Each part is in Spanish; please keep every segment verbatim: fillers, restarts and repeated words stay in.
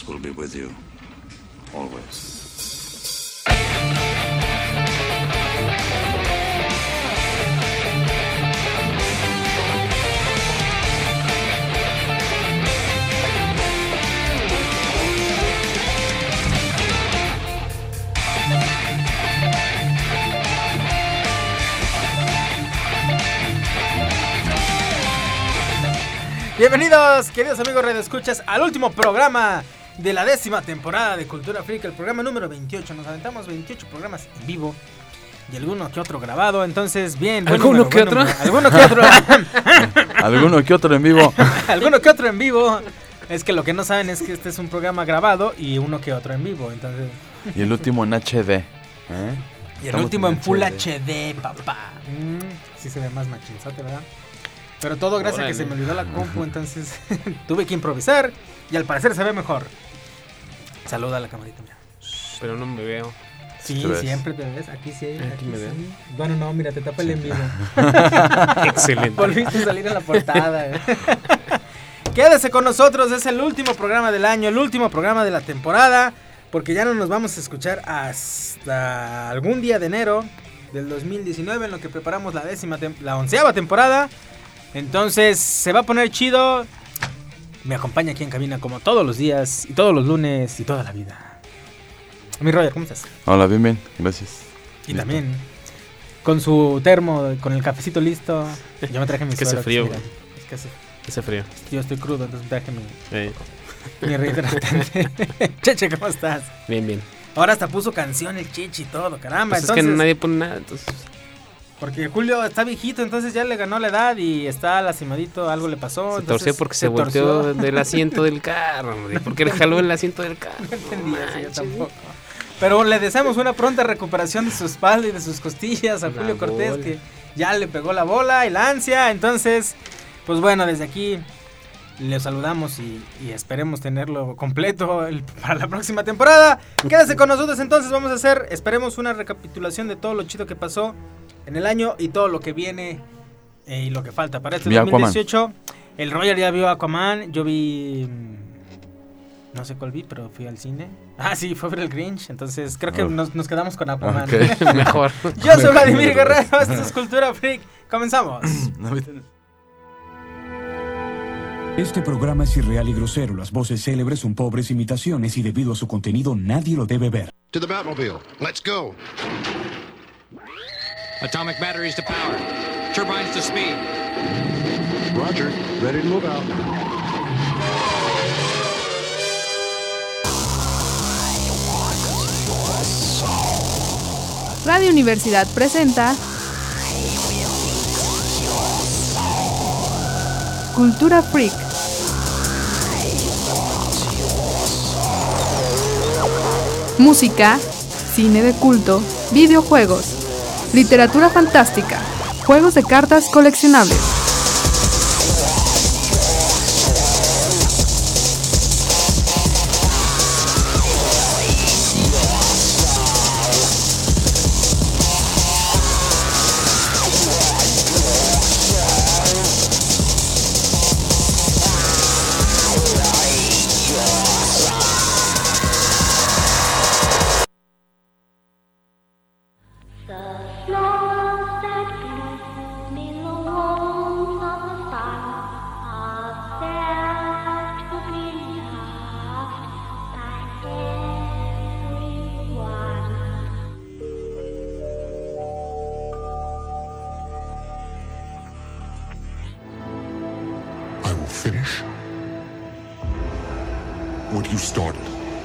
Force will be with you, always. Bienvenidos, queridos amigos radioescuchas, al último programa de la décima temporada de Cultura Freak, el programa número veintiocho. Nos aventamos veintiocho programas en vivo y alguno que otro grabado, entonces bien. ¿Alguno que otro? ¿Alguno que otro? ¿Alguno que otro en vivo? ¿Alguno que otro en vivo? Es que lo que no saben es que este es un programa grabado y uno que otro en vivo, entonces... Y el último en H D, ¿eh? Y el Estamos último en Full H D, H D papá. Mm, sí se ve más machinzote, ¿verdad? Pero todo gracias Órale. a que se me olvidó la compu, entonces tuve que improvisar y al parecer se ve mejor. Saluda a la camarita, mira. Pero no me veo. Sí, te siempre te ves. Aquí sí, aquí, aquí me sí. Veo. Bueno, no, mira, te tapa el en vivo. Excelente. Volviste a salir en la portada. ¿eh? Quédese con nosotros, es el último programa del año, el último programa de la temporada, porque ya no nos vamos a escuchar hasta algún día de enero del dos mil diecinueve, en lo que preparamos la décima, tem- la onceava temporada. Entonces se va a poner chido. Me acompaña aquí en cabina como todos los días y todos los lunes y toda la vida. Mi Roger, ¿cómo estás? Hola, bien, bien, gracias. Y listo. También con su termo, con el cafecito listo. Yo me traje mi suero. Es que hace frío. Es que hace, hace frío. Yo estoy crudo, entonces me traje mi, hey. mi rehidratante. Cheche, ¿cómo estás? Bien, bien. Ahora hasta puso canción el Cheche y todo, caramba. Pues entonces, es que nadie pone nada, entonces... Porque Julio está viejito, entonces ya le ganó la edad y está lastimadito, algo le pasó. Se torció porque se, se volteó del asiento del carro, hombre, porque le jaló el asiento del carro. No entendía no, eso yo tampoco. Pero le deseamos una pronta recuperación de su espalda y de sus costillas a la Julio Cortés, bola. Que ya le pegó la bola y la ansia. Entonces, pues bueno, desde aquí le saludamos y, y esperemos tenerlo completo el, para la próxima temporada. Quédese con nosotros, entonces vamos a hacer, esperemos una recapitulación de todo lo chido que pasó en el año y todo lo que viene eh, y lo que falta para este vi dos mil dieciocho. Aquaman. El Roger ya vio Aquaman, yo vi... No sé cuál vi, pero fui al cine. Ah, sí, fue ver el Grinch, entonces creo que oh. nos, nos quedamos con Aquaman. Okay. Mejor. Yo soy Vladimir Guerrero, esto es Cultura Freak. Comenzamos. Este programa es irreal y grosero. Las voces célebres son pobres imitaciones y debido a su contenido nadie lo debe ver. To the Batmobile. Let's go. Atomic batteries to power. Turbines to speed. Roger. Ready to move out. Radio Universidad presenta Cultura Freak. Música, cine de culto, videojuegos, literatura fantástica, juegos de cartas coleccionables. Finish what you started.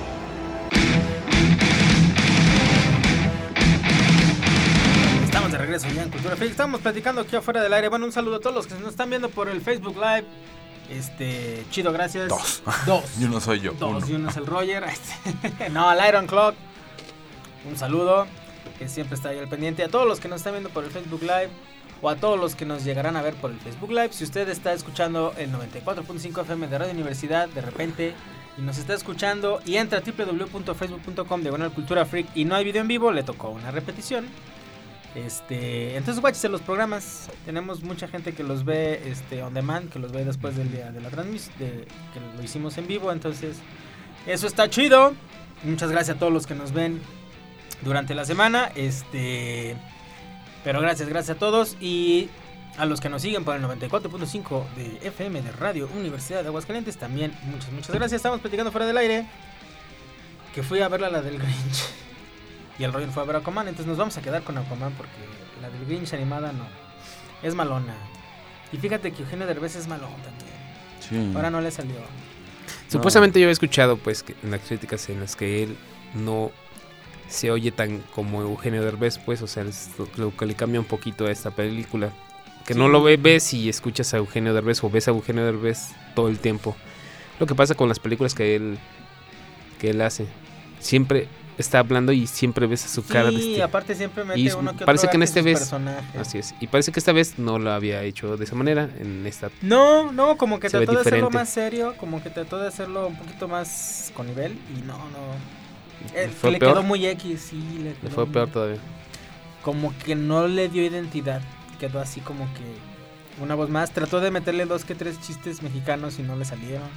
Estamos de regreso ya en Cultura Freak. Estamos platicando aquí afuera del aire. Bueno, un saludo a todos los que nos están viendo por el Facebook Live. Este, chido, gracias. Dos. Dos. Y uno soy yo. Dos. Uno. Y uno es el Roger. No, al Iron Clock. Un saludo. Que siempre está ahí al pendiente. A todos los que nos están viendo por el Facebook Live. O a todos los que nos llegarán a ver por el Facebook Live. Si usted está escuchando el noventa y cuatro punto cinco F M de Radio Universidad de repente y nos está escuchando y entra a doble u doble u doble u punto facebook punto com diagonal Cultura Freak y no hay video en vivo, le tocó una repetición. Este, entonces guáchese los programas. Tenemos mucha gente que los ve este on demand, que los ve después del día de la transmisión, de que lo hicimos en vivo, entonces Eso está chido. Muchas gracias a todos los que nos ven durante la semana. Este, pero gracias, gracias a todos y a los que nos siguen por el noventa y cuatro punto cinco de F M de Radio Universidad de Aguascalientes. También muchas, muchas gracias. Estamos platicando fuera del aire que fui a verla la del Grinch y el Roger fue a ver Aquaman. Entonces nos vamos a quedar con Aquaman porque la del Grinch animada no, es malona. Y fíjate que Eugenio Derbez es malón también. Sí. Ahora no le salió. Supuestamente yo he escuchado pues que en las críticas en las que él no se oye tan como Eugenio Derbez, pues, o sea, es lo que le cambia un poquito a esta película. Que sí. No lo ve, ves y escuchas a Eugenio Derbez o ves a Eugenio Derbez todo el tiempo. Lo que pasa con las películas que él que él hace. Siempre está hablando y siempre ves a su cara. Sí, de este, aparte siempre mete y uno que parece otro que en este vez personaje. Así es. Y parece que esta vez no lo había hecho de esa manera en esta. No, no, como que se ve trató de hacerlo diferente. más serio, como que trató de hacerlo un poquito más con nivel y no, no. ¿Le Eh, fue le peor? quedó muy X, sí, le Le quedó fue muy- peor todavía. Como que no le dio identidad, quedó así como que una voz más. Trató de meterle dos que tres chistes mexicanos y no le salieron.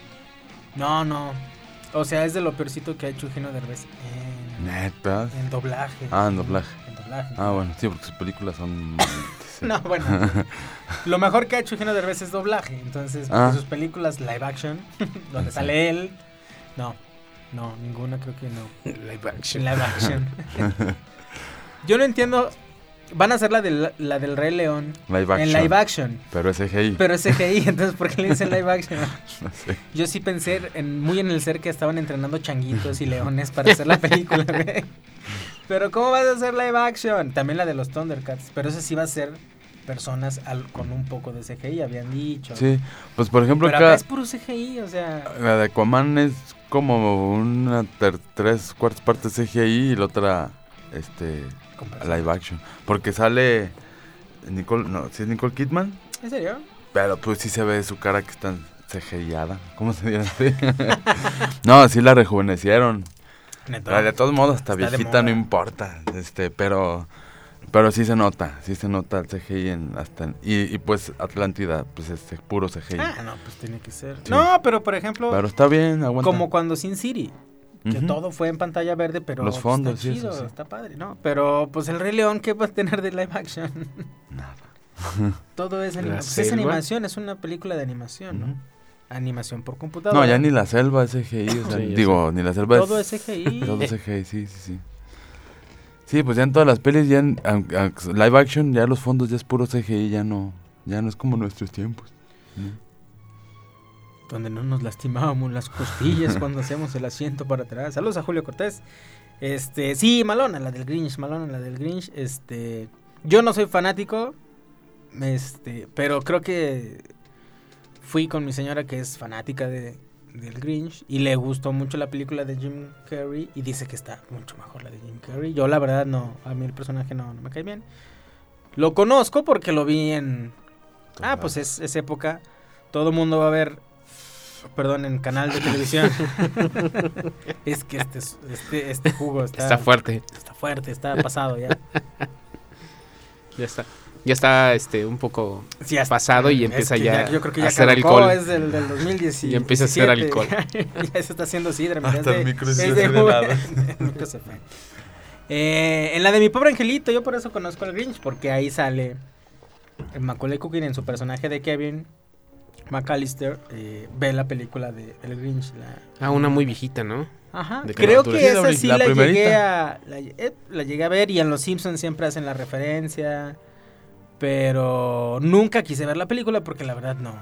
No, no. O sea, es de lo peorcito que ha hecho Eugenio Derbez en, Neta. en doblaje. Ah, en doblaje. En doblaje. Ah, bueno, sí, porque sus películas son... sí. No, bueno. Lo mejor que ha hecho Eugenio Derbez es doblaje. Entonces, Ah. sus películas live action, donde sale él, no, no, ninguna creo que no. Live action. Live action. Yo no entiendo. Van a hacer la del, la del Rey León Live action. en live action, Pero es C G I. pero es C G I, entonces ¿por qué le dicen live action? No sé. Yo sí pensé en, muy en el ser que estaban entrenando changuitos y leones para hacer la película, güey. Pero ¿cómo vas a hacer live action? También la de los Thundercats, pero eso sí va a ser personas al, con un poco de C G I, habían dicho. Sí, pues por ejemplo Pero acá, acá es puro C G I, o sea... la de Aquaman es como una ter- tres cuartas partes C G I y la otra, este, con personas. live action. Porque sale Nicole, no, ¿sí es Nicole Kidman? ¿En serio? Pero pues sí se ve su cara que está C G I-ada. ¿Cómo se dice? No, sí la rejuvenecieron. Neto. La de todos modos, hasta Está de viejita no moda. importa, este, pero pero sí se nota, sí se nota el C G I en hasta en- y, y pues Atlántida, pues es puro C G I. Ah, no, pues tiene que ser. Sí. No, pero por ejemplo, Pero está bien, aguanta. como cuando Sin City, que Ujú. todo fue en pantalla verde, pero Los pues, fondos, está sí, chido, eso sí. está padre, ¿no? Pero pues el Rey León, ¿qué va a tener de live action? Nada. Todo es, anima- La pues, es selva. animación, es una película de animación, ¿no? Ujú. Animación por computadora. No, ya ni la selva es C G I, o sea, Sí, ya digo, ni la selva Todo es es C G I. todo es C G I, sí, sí, sí. Sí, pues ya en todas las pelis ya en, en- en live action ya los fondos ya es puro C G I, ya no ya no es como nuestros tiempos. ¿no? Donde no nos lastimábamos las costillas cuando hacíamos el asiento para atrás. Saludos a Julio Cortés. Este, sí, malona, la del Grinch, malona, la del Grinch. Este, yo no soy fanático, este, pero creo que fui con mi señora que es fanática de, del Grinch y le gustó mucho la película de Jim Carrey y dice que está mucho mejor la de Jim Carrey. Yo la verdad no, a mí el personaje no, no me cae bien. Lo conozco porque lo vi en... Ah, pues es, es época. Todo el mundo va a ver... Perdón, en canal de televisión. Es que este, este, este jugo está, Está fuerte. Está fuerte, está pasado ya. Ya está. Ya está este un poco Sí, ya está. pasado y Es empieza que ya, yo creo que a ya hacer caducó, alcohol. es del, del dos mil diecisiete. Y empieza a hacer alcohol. Ya se está haciendo sidra. mira, Hasta es el de- micro se es hace de de jugo. lado. El micro se fue. Eh, en la de Mi Pobre Angelito, yo por eso conozco al Grinch, porque ahí sale el Macaulay Culkin en su personaje de Kevin McAllister. Eh, ve la película de El Grinch. La, Ah, una muy viejita, ¿no? Ajá, de creo caricaturas. que Sí, la esa sí la la, llegué primerita. a la, eh, la llegué a ver y en Los Simpsons siempre hacen la referencia, pero nunca quise ver la película porque la verdad no, no,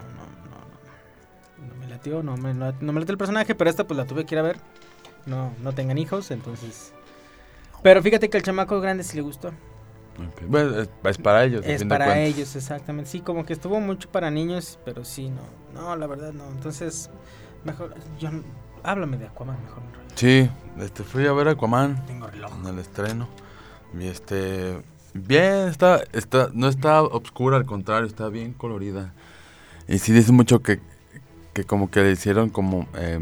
no, no me latió, no me, no, no me latió el personaje, pero esta pues la tuve que ir a ver, no, no tengan hijos, entonces, pero fíjate que al chamaco grande sí le gustó, Ok. Bueno, es, es para ellos. a es fin de para cuentas. ellos exactamente, sí, como que estuvo mucho para niños, pero sí, no, no, la verdad no, entonces, mejor, yo, háblame de Aquaman mejor. Sí, este fui a ver Aquaman Tengo reloj. en el estreno. Y este bien, está está no está oscura, al contrario, está bien colorida. Y sí dice mucho que que como que le hicieron como eh,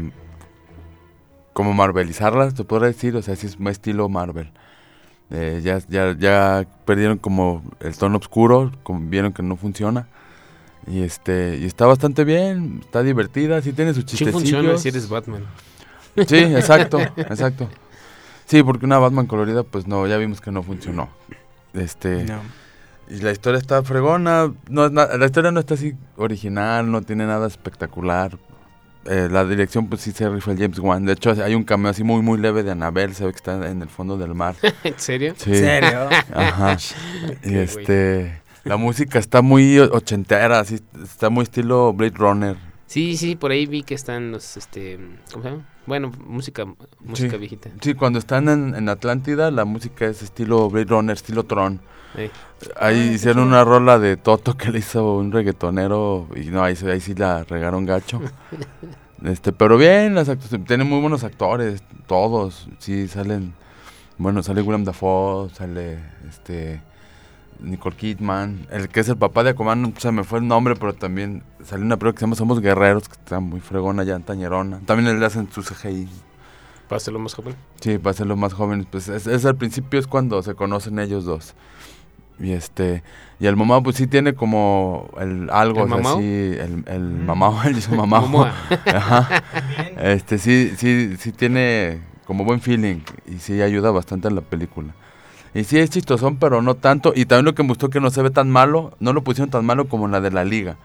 como marvelizarla, se podría decir, o sea, sí es más estilo Marvel. Eh, ya ya ya perdieron como el tono oscuro, como vieron que no funciona. Y este y está bastante bien, está divertida, sí tiene sus Sí chistecillos. funciona si eres Batman. Sí, exacto, exacto. Sí, porque una Batman colorida, pues no, ya vimos que no funcionó. Este, No. y la historia está fregona, no es na- la historia no está así original, no tiene nada espectacular. Eh, la dirección, pues sí se rifa el James Wan. De hecho, hay un cameo así muy, muy leve de Annabelle, se ve que está en el fondo del mar. ¿En serio? Sí. ¿En serio? Ajá. Y Qué este, la música está muy o- ochentera, así, está muy estilo Blade Runner. Sí, sí, por ahí vi que están los, este, ¿cómo se llama? Bueno, música, música Sí. viejita. Sí, cuando están en, en Atlántida, la música es estilo Blade Runner, estilo Tron. Eh, Ahí hicieron una rola de Toto que le hizo un reggaetonero y no, ahí, se- ahí sí la regaron gacho. este, pero bien, las actuaciones, tienen muy buenos actores, todos, sí salen, bueno, sale Willem Dafoe, sale este Nicole Kidman, el que es el papá de Aquaman, no se me fue el nombre, pero también sale una película que se llama Somos Guerreros, que está muy fregona ya, tañerona. También le hacen su C G I. para hacerlo más joven. Sí, para ser los más jóvenes, pues es, es al principio es cuando se conocen ellos dos. Y este, y el mamá pues sí tiene como el algo ¿El o sea, mamao? sí, el, el mamao, él dice mamao. Momoa. Ajá. Bien. Este sí, sí, sí tiene como buen feeling y sí ayuda bastante en la película. Y sí es chistosón, pero no tanto. Y también lo que me gustó que no se ve tan malo, no lo pusieron tan malo como en la de la Liga.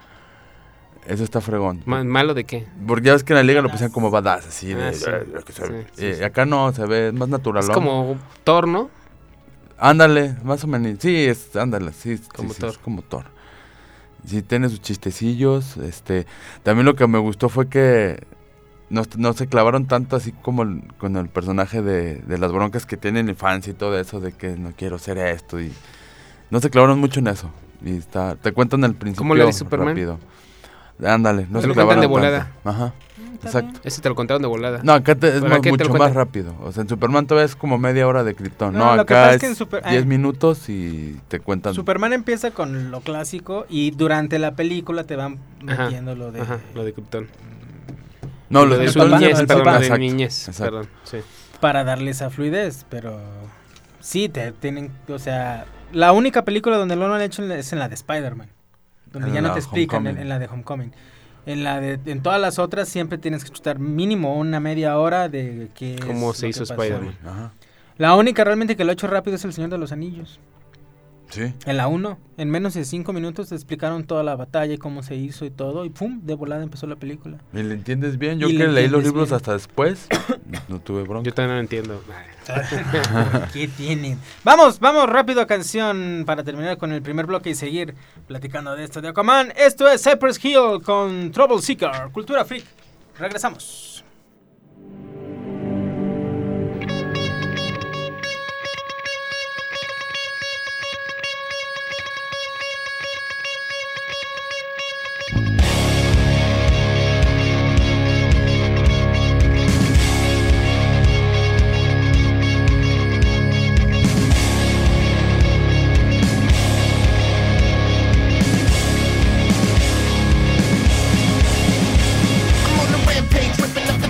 Eso está fregón. Ma- ¿Malo de qué? Porque ya ves que en la Liga lo pusieron como badass, así de... Ah, sí. que se ve. Sí, sí, y sí. acá no, se ve más natural. Es como Thor, ¿no? Ándale, más o menos. Sí, es, ándale, sí, sí, Como sí, Thor. es como Thor. Sí, tiene sus chistecillos. Este, también lo que me gustó fue que no, no se clavaron tanto así como el- con el personaje de, de las broncas que tiene en la infancia y todo eso, de que no quiero ser esto. Y no se clavaron mucho en eso. Y está, te cuentan al principio. ¿Como la de Superman? Rápido. Ándale, no Te se lo cuentan clavaron de tanto. volada. Ajá, exacto. Ese te lo contaron de volada. No, acá te- es ¿Pero más- qué te lo mucho más cuentan? rápido. O sea, en Superman todavía es como media hora de Krypton. No, No, lo que acá pasa es es que en Super- diez ah. minutos y te cuentan. Superman empieza con lo clásico y durante la película te van Ajá, metiendo lo de... Ajá, lo de Krypton. No, lo los de que su están- niñez, el perdón, papá. lo de Exacto, niñez, exacto. perdón, sí. para darle esa fluidez, pero sí, te tienen, o sea, la única película donde lo han hecho es en la de Spider-Man, donde En ya no la te explican, en, Homecoming. en la de Homecoming. En la de, en todas las otras siempre tienes que escuchar mínimo una media hora de qué es Cómo lo se hizo que pasó. Spider-Man. Ajá. La única realmente que lo ha hecho rápido es El Señor de los Anillos. Sí. En la uno, en menos de cinco minutos te explicaron toda la batalla y cómo se hizo y todo, y pum, de volada empezó la película. ¿Y le entiendes bien? Yo Y que le leí los entiendes libros bien. hasta después, no, no tuve bronca. Yo también no entiendo. ¿Qué tienen? Vamos, vamos rápido a canción para terminar con el primer bloque y seguir platicando de esto de Aquaman. Esto es Cypress Hill con Trouble Seeker, Cultura Freak. Regresamos. I'm on a rampage, ripping up the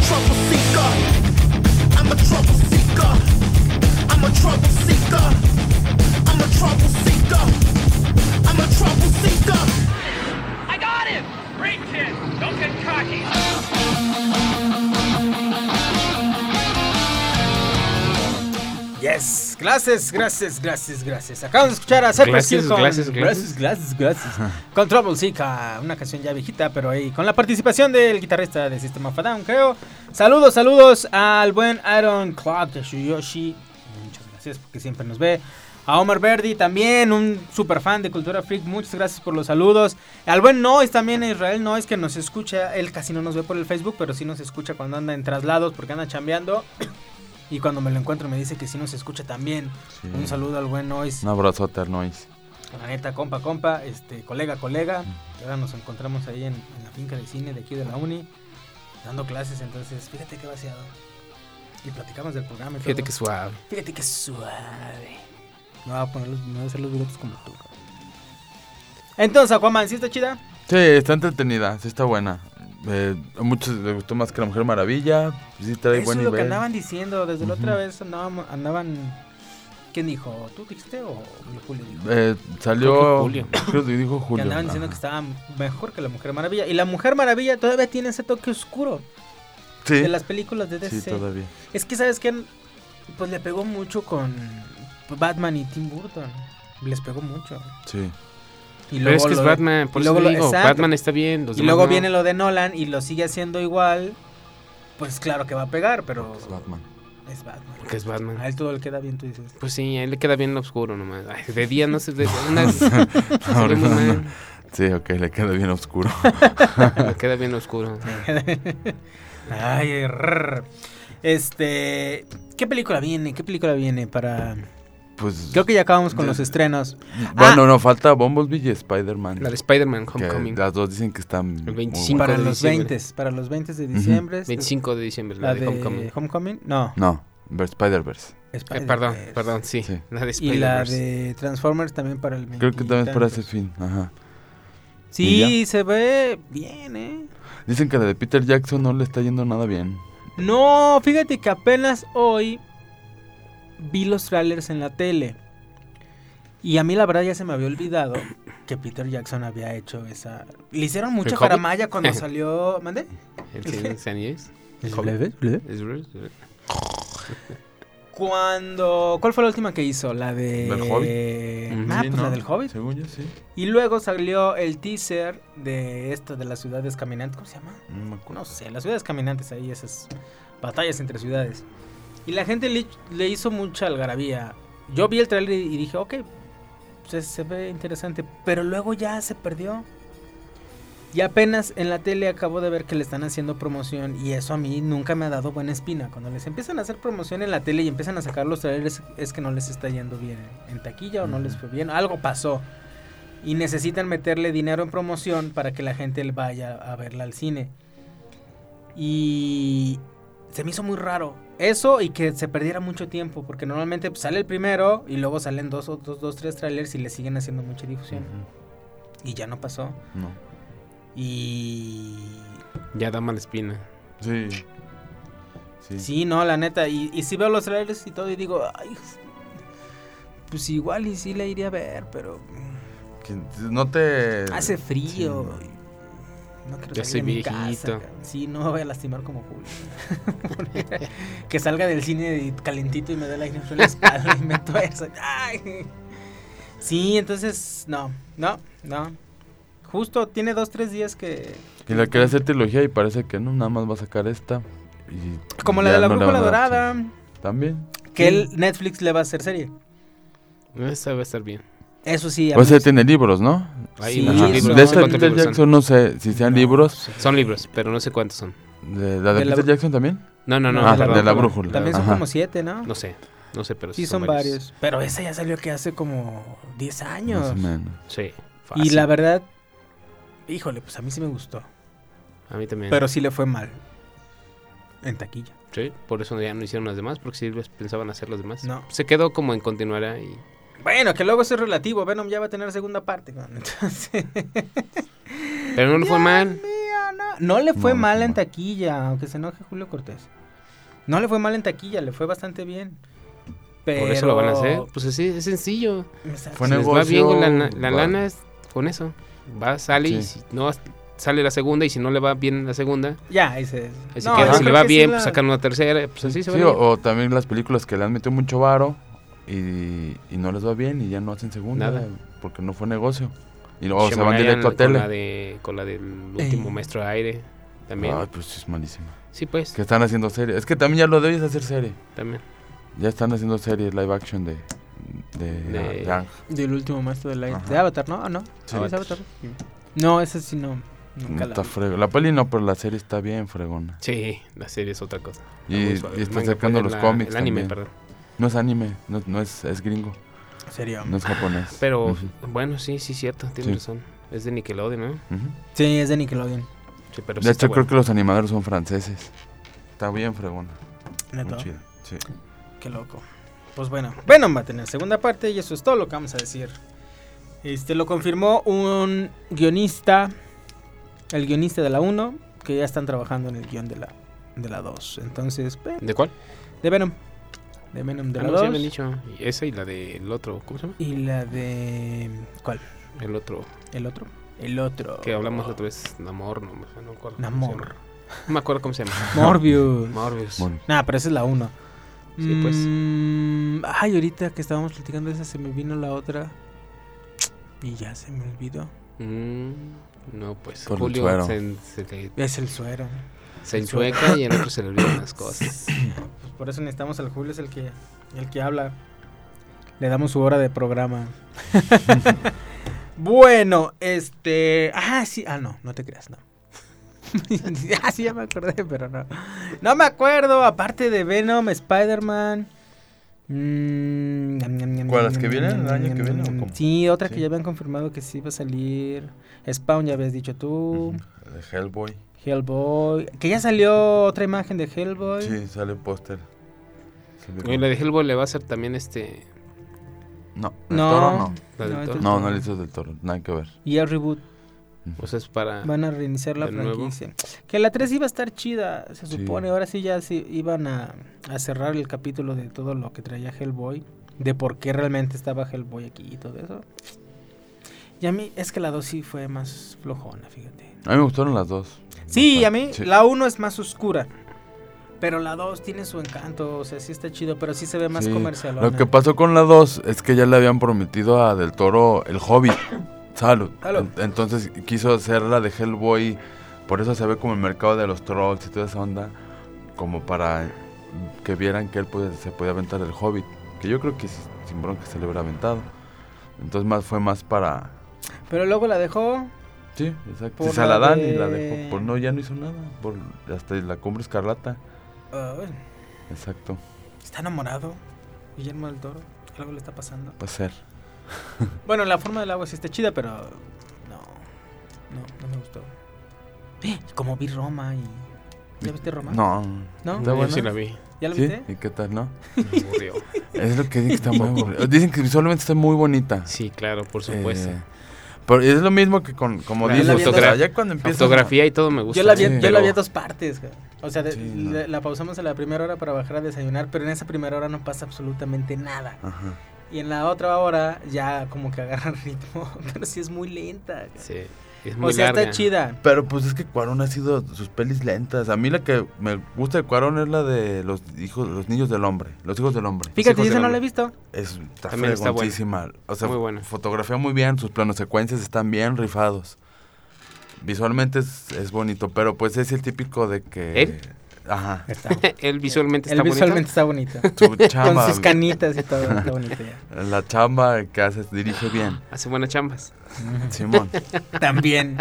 trouble seeker. I'm a trouble seeker. I'm a trouble seeker. I'm a trouble seeker. I'm a trouble seeker. I got him! Great kid! Don't get cocky! Yes, gracias, gracias, gracias, gracias. Acabamos de escuchar a Cypress Hill con Gracias, gracias, gracias, gracias. Con Trouble Seeker, una canción ya viejita, pero ahí con la participación del guitarrista de System of a Down, creo. Saludos, saludos al buen Iron Club de Shuyoshi. Muchas gracias porque siempre nos ve. A Omar Verdi también, un super fan de Cultura Freak. Muchas gracias por los saludos. Al buen Noise también, a Israel Noise, que nos escucha. Él casi no nos ve por el Facebook, pero sí nos escucha cuando anda en traslados porque anda chambeando. Y cuando me lo encuentro me dice que sí nos escucha también. Sí. Un saludo al buen Noise. Un abrazote al Noise. La neta, compa, compa, este, colega, colega. Y ahora nos encontramos ahí en, en la finca de cine de aquí de la uni, dando clases. Entonces, fíjate qué vaciado. Y platicamos del programa y Fíjate todo. que suave. Fíjate que suave. No voy a poner los, no voy a hacer los videos como tú. Entonces, Aquaman, ¿sí está chida? Sí, está entretenida, sí está buena. Eh, a muchos les gustó más que La Mujer Maravilla. Sí, trae Eso buen es lo nivel. que andaban diciendo. Desde uh-huh. la otra vez andaban, andaban... ¿Quién dijo? ¿Tú dijiste o Julio dijo? Eh, salió... Creo que Julio. Creo que dijo Julio. Que andaban diciendo Ajá. que estaba mejor que La Mujer Maravilla. Y La Mujer Maravilla todavía tiene ese toque oscuro. Sí. De las películas de D C. Sí, todavía. Es que, ¿sabes qué? Pues le pegó mucho con Batman y Tim Burton. Les pegó mucho. Sí. Y Pero es que es Batman, por eso lo, digo, Batman está bien. Los y luego no. viene lo de Nolan y lo sigue haciendo igual. Pues claro que va a pegar, pero... Es Batman. Es Batman. Porque es Batman. A él todo le queda bien, tú dices. Pues sí, a él le queda bien lo oscuro nomás. Ay, de día no se... De, una, no, se ve muy mal. Sí, ok, le queda bien oscuro. Le queda bien oscuro. Ay, rrr. Este... ¿Qué película viene? ¿Qué película viene para...? Pues, creo que ya acabamos con de, los estrenos. Bueno, ah, no, falta Bumblebee y Spider-Man. La de Spider-Man Homecoming. Las dos dicen que están... El veinticinco para de los diciembre. veinte, para los veinte de diciembre. Uh-huh. veinticinco de diciembre, la, la de, de Homecoming. Homecoming. No. No, Spider-Verse. Spider eh, perdón, perdón, sí, sí. La de Y Spider-Verse. la de Transformers también para el veinte. Creo que también es para ese fin, ajá. Sí, se ve bien, ¿eh? Dicen que la de Peter Jackson no le está yendo nada bien. No, fíjate que apenas hoy vi los trailers en la tele. Y a mí la verdad ya se me había olvidado que Peter Jackson había hecho esa... Le hicieron mucha faramaya cuando salió... ¿Mande? ¿El Señor Sánchez? Cuando... ¿Cuál fue la última que hizo? La de... ¿Del Hobbit? Ah, sí, pues no, la del Hobbit. Según yo, sí. Y luego salió el teaser de esto de las ciudades caminantes. ¿Cómo se llama? No, no sé, las ciudades caminantes ahí, esas batallas entre ciudades. Y la gente le, le hizo mucha algarabía. Yo vi el trailer y dije, ok, pues se ve interesante. Pero luego ya se perdió. Y apenas en la tele acabo de ver que le están haciendo promoción. Y eso a mí nunca me ha dado buena espina. Cuando les empiezan a hacer promoción en la tele y empiezan a sacar los trailers, es que no les está yendo bien en taquilla o no les fue bien. Algo pasó. Y necesitan meterle dinero en promoción para que la gente vaya a verla al cine. Y se me hizo muy raro eso y que se perdiera mucho tiempo, porque normalmente pues, sale el primero y luego salen dos, dos, dos, tres trailers y le siguen haciendo mucha difusión. Uh-huh. Y ya no pasó. No. Y... ya da mala espina. Sí. Sí, sí no, la neta. Y, y si veo los trailers y todo y digo, ay, pues igual y sí la iría a ver, pero... que no te... hace frío. Sí. No quiero ya salir soy de mi casa. Sí, no me voy a lastimar como Julio. Que salga del cine calentito y me dé la aire en la espalda y me tuerza. Ay. Sí, entonces, no, no, no. Justo tiene dos, tres días que... Que la quería hacer trilogía y parece que no, nada más va a sacar esta. Y como la de la no Brújula Dorada. Sí. También. Que sí. El Netflix le va a hacer serie. Esa va a estar bien. Eso sí. O sea, tiene libros, ¿no? Hay sí, muchos libros. De esta de Peter Jackson no sé si sean no, libros. Son libros, pero no sé cuántos son. ¿De, ¿La de, de Peter la... Jackson también? No, no, no. Ah, de, la de la Brújula. También son Ajá. como siete, ¿no? No sé, no sé, pero sí son, son varios. varios. Pero esa ya salió que hace como diez años. Más o menos. Sí, fácil. Y la verdad, híjole, pues a mí sí me gustó. A mí también. Pero sí le fue mal. En taquilla. Sí, por eso ya no hicieron las demás, porque sí pensaban hacer las demás. No. Se quedó como en continuará y... Bueno, que luego eso es relativo. Venom ya va a tener segunda parte. Entonces... Pero no le fue mal. Mío, no. No le fue No, mal no. en taquilla, aunque se enoje Julio Cortés. No le fue mal en taquilla, le fue bastante bien. Pero... Por eso lo van a hacer. Pues así, es sencillo. Exacto. Fue Si les va negocio, bien con la, na- la va. lana, es con eso. Va, sale y Sí. si no sale la segunda y si no le va bien la segunda, Ya, ahí se... así No, que yo si creo le va que sí bien, la- pues sacan una tercera, pues así se Sí, va. o, o también las películas que le han metido mucho varo y, y no les va bien y ya no hacen segunda. Nada. Porque no fue negocio. Y luego se van Shyamalan directo a con tele. La de, con la del último Ey. maestro de aire, también. Ay, pues es malísima. Sí, pues, Que están haciendo serie. Es que también ya lo debes hacer serie. también. Ya están haciendo series live action de... De... De- de Ang. Del último maestro de, la... Ajá. de Avatar, ¿no? ¿Ah, no? Sí. Sí, es Avatar. No, ese sí no. No Nunca la está vi. frego. La peli no, pero la serie está bien fregona. Sí, la serie es otra cosa. Y, Muy suave. y está Manga, sacando pues, los la- cómics El anime, también. perdón. No es anime, no, no es, es gringo, Serio. no es japonés. Pero, Ujú, bueno, sí, sí, cierto, tienes Sí. razón. Es de Nickelodeon, ¿no? ujú. Sí, es de Nickelodeon. Sí, pero sí De está hecho, creo bueno. que los animadores son franceses. Está bien fregona. Neto. Muy chida. Sí. Qué loco. Pues bueno, Venom va a tener segunda parte y eso es todo lo que vamos a decir. Este lo confirmó un guionista, el guionista de la uno, que ya están trabajando en el guión de la de la dos. Entonces, ve, ¿De cuál? de Venom. De Venom de Ah, la no, sí dos. habían dicho. Y esa y la del otro, ¿cómo se llama? Y la de ¿cuál? El otro, El otro. El otro. que hablamos la otra vez, Namor, no, me- no me acuerdo. cómo se Namor. llama. No me acuerdo cómo se llama. Morbius. Morbius. Bueno, Nah, pero esa es la uno. Sí, pues. Mm, ay, ahorita que estábamos platicando de esa se me vino la otra. Y ya se me olvidó. Mm, no, pues Por el Julio suero. se, se, le- Es el suero. se enchueca y al otro se le olvidan las cosas. Pues por eso necesitamos al Julio, es el que, el que habla. Le damos su hora de programa. Bueno, este... Ah, sí. Ah, no, no te creas, no. Ah, sí, ya me acordé, pero no. No me acuerdo, aparte de Venom, Spider-Man. Mm, ñam, ñam, ñam, ¿Cuál, ñam, las que ñam, vienen ñam, el año ñam, que viene o ñam. cómo? Sí, otra que Sí. ya habían confirmado que sí va a salir. Spawn, ya habías dicho tú. ujú, de Hellboy. Hellboy. Que ya salió otra imagen de Hellboy. Sí, sale póster. Se ve Y como- la de Hellboy le va a hacer también este. No, del No. toro no. La del No, toro. es No, no le hizo del toro, nada que ver. Y el reboot. O sea, es para. Van a reiniciar la ¿De nuevo? franquicia. Que la tres iba a estar chida, se Sí. supone. Ahora sí ya sí iban a, a cerrar el capítulo de todo lo que traía Hellboy. De por qué realmente estaba Hellboy aquí y todo eso. Y a mí, es que la dos sí fue más flojona, fíjate. A mí me gustaron las dos. Sí, a mí Sí. la uno es más oscura. Pero la dos tiene su encanto, o sea, sí está chido, pero sí se ve más Sí. comercial. Lo que pasó con la dos es que ya le habían prometido a Del Toro el Hobbit. Salud. Salud. En- Entonces quiso hacer la de Hellboy. Por eso se ve como el mercado de los trolls y toda esa onda. Como para que vieran que él puede- se podía aventar el Hobbit. Que yo creo que sí, sin bronca se le hubiera aventado. Entonces más fue más para... Pero luego la dejó. Sí, exacto. Por Si se la la dan de- y la dejó. Pues no, ya no hizo nada. Por, hasta la Cumbre Escarlata. Ay, Exacto. está enamorado. Guillermo del Toro. Algo le está pasando. Va a ser. Bueno, la forma del agua sí está chida, pero no, no, no me gustó. Eh, Como vi Roma y... ¿Ya viste Roma? No. ¿No? ¿Está Yo buena? sí la vi. ¿Ya la ¿Sí? viste? ¿Y qué tal, no? Me aburrió. Es lo que dicen que está muy aburrido. Dicen que visualmente está muy bonita. Sí, claro, por supuesto. Eh, pero es lo mismo que con, como La dices, o fotogra- sea, ya cuando empieza Fotografía y todo me gusta. Yo la vi, Sí, yo pero- la vi a dos partes. ja. O sea, de- Sí, no. la, la pausamos en la primera hora para bajar a desayunar, pero en esa primera hora no pasa absolutamente nada. Ajá. Y en la otra hora ya como que agarra ritmo, pero sí es muy lenta. ja. Sí, es muy O sea, larga. está chida. Pero pues es que Cuarón ha sido sus pelis lentas. A mí la que me gusta de Cuarón es la de los hijos, los niños del hombre, los hijos del hombre. Fíjate, hijos esa del no la he hombre. visto. Es está También está buena. fregoncísima. O sea, Muy buena. fotografía muy bien, sus planos secuencias están bien rifados. Visualmente es, es bonito, pero pues es el típico de que... ¿Él? Ajá. Está. Él visualmente Él está visualmente está bonito. Su Con chamba, sus canitas y todo, está bonito ya. la chamba que hace, dirige bien. bonito. Hace buenas chambas. Simón. También.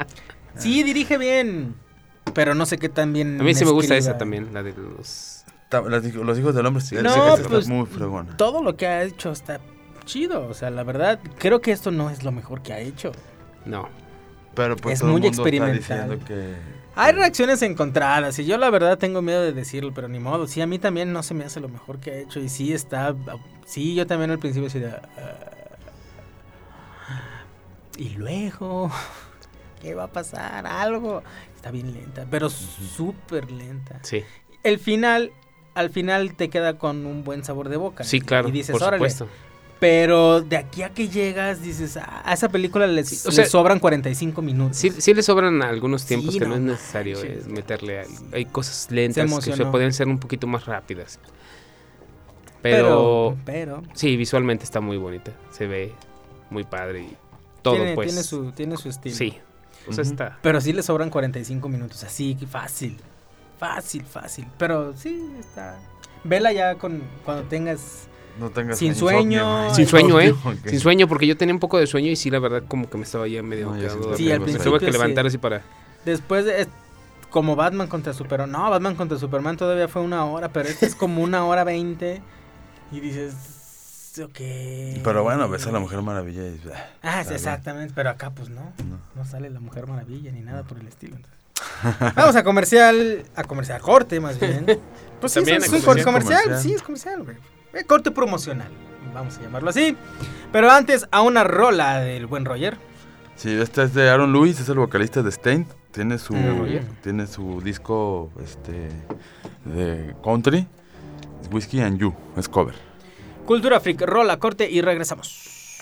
Sí, dirige bien. Pero no sé qué tan bien. A mí sí me gusta escriba. esa también, la de los... Ta- las hij- los hijos del hombre, sí. No, esa que está pues, muy fregona. Todo lo que ha hecho está chido. O sea, la verdad, creo que esto no es lo mejor que ha hecho. No. Pero pues es todo el muy mundo está experimental. diciendo que... Hay reacciones encontradas y yo la verdad tengo miedo de decirlo, pero ni modo. Sí, a mí también no se me hace lo mejor que ha hecho y sí está... Sí, yo también al principio decía... y luego... ¿Qué va a pasar? Algo. está bien lenta, pero súper lenta. Sí. El final, al final te queda con un buen sabor de boca. Sí, claro, y dices, por órale. supuesto. Pero de aquí a que llegas, dices, ah, a esa película les, Sí, o les sea, sobran cuarenta y cinco minutos. Sí, sí le sobran algunos tiempos Sí, que no no es necesario manches. eh, meterle. a- Sí. Hay cosas Se lentas que se emocionó. pueden ser un poquito más rápidas. Pero, Pero, pero sí, visualmente está muy bonita. Se ve muy padre y todo, tiene, pues. tiene, su, tiene su estilo. Sí, o sea, Ujú. está. Pero sí le sobran cuarenta y cinco minutos, así, que fácil. Fácil, fácil. Pero sí, está... Vela ya con cuando tengas... No tengas Sin insomnio, sueño. man. Sin sueño, ¿eh? Ok. Sin sueño, porque yo tenía un poco de sueño y sí, la verdad, como que me estaba ya medio No, yo quedando sí dormido. Sí, al Me principio tuve que sí. levantar así para... Después de... Como Batman contra Superman. No, Batman contra Superman todavía fue una hora, pero este es como una hora veinte. Y dices... Ok. Pero bueno, ves a la Mujer Maravilla y... ah, Ah, sí, está bien. exactamente. Pero acá pues no. No. No sale la Mujer Maravilla ni nada por el estilo. Entonces. Vamos a comercial... A comercial. Corte, más bien. Pues sí, También es a un comercial. comercial. Comercial. Sí, es comercial, güey. Eh, corte promocional. Vamos a llamarlo así. Pero antes, a una rola del buen Roger. Sí, este es de Aaron Lewis, es el vocalista de Stained. Tiene su, Mm. tiene su disco este, de country, Whiskey and You, es cover. Cultura Freak, rola, corte y regresamos.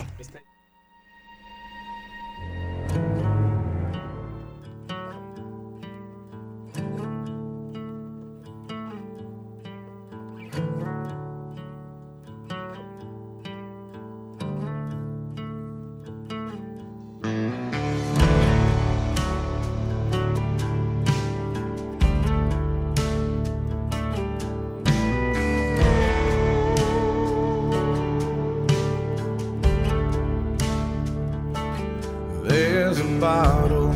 There's a bottle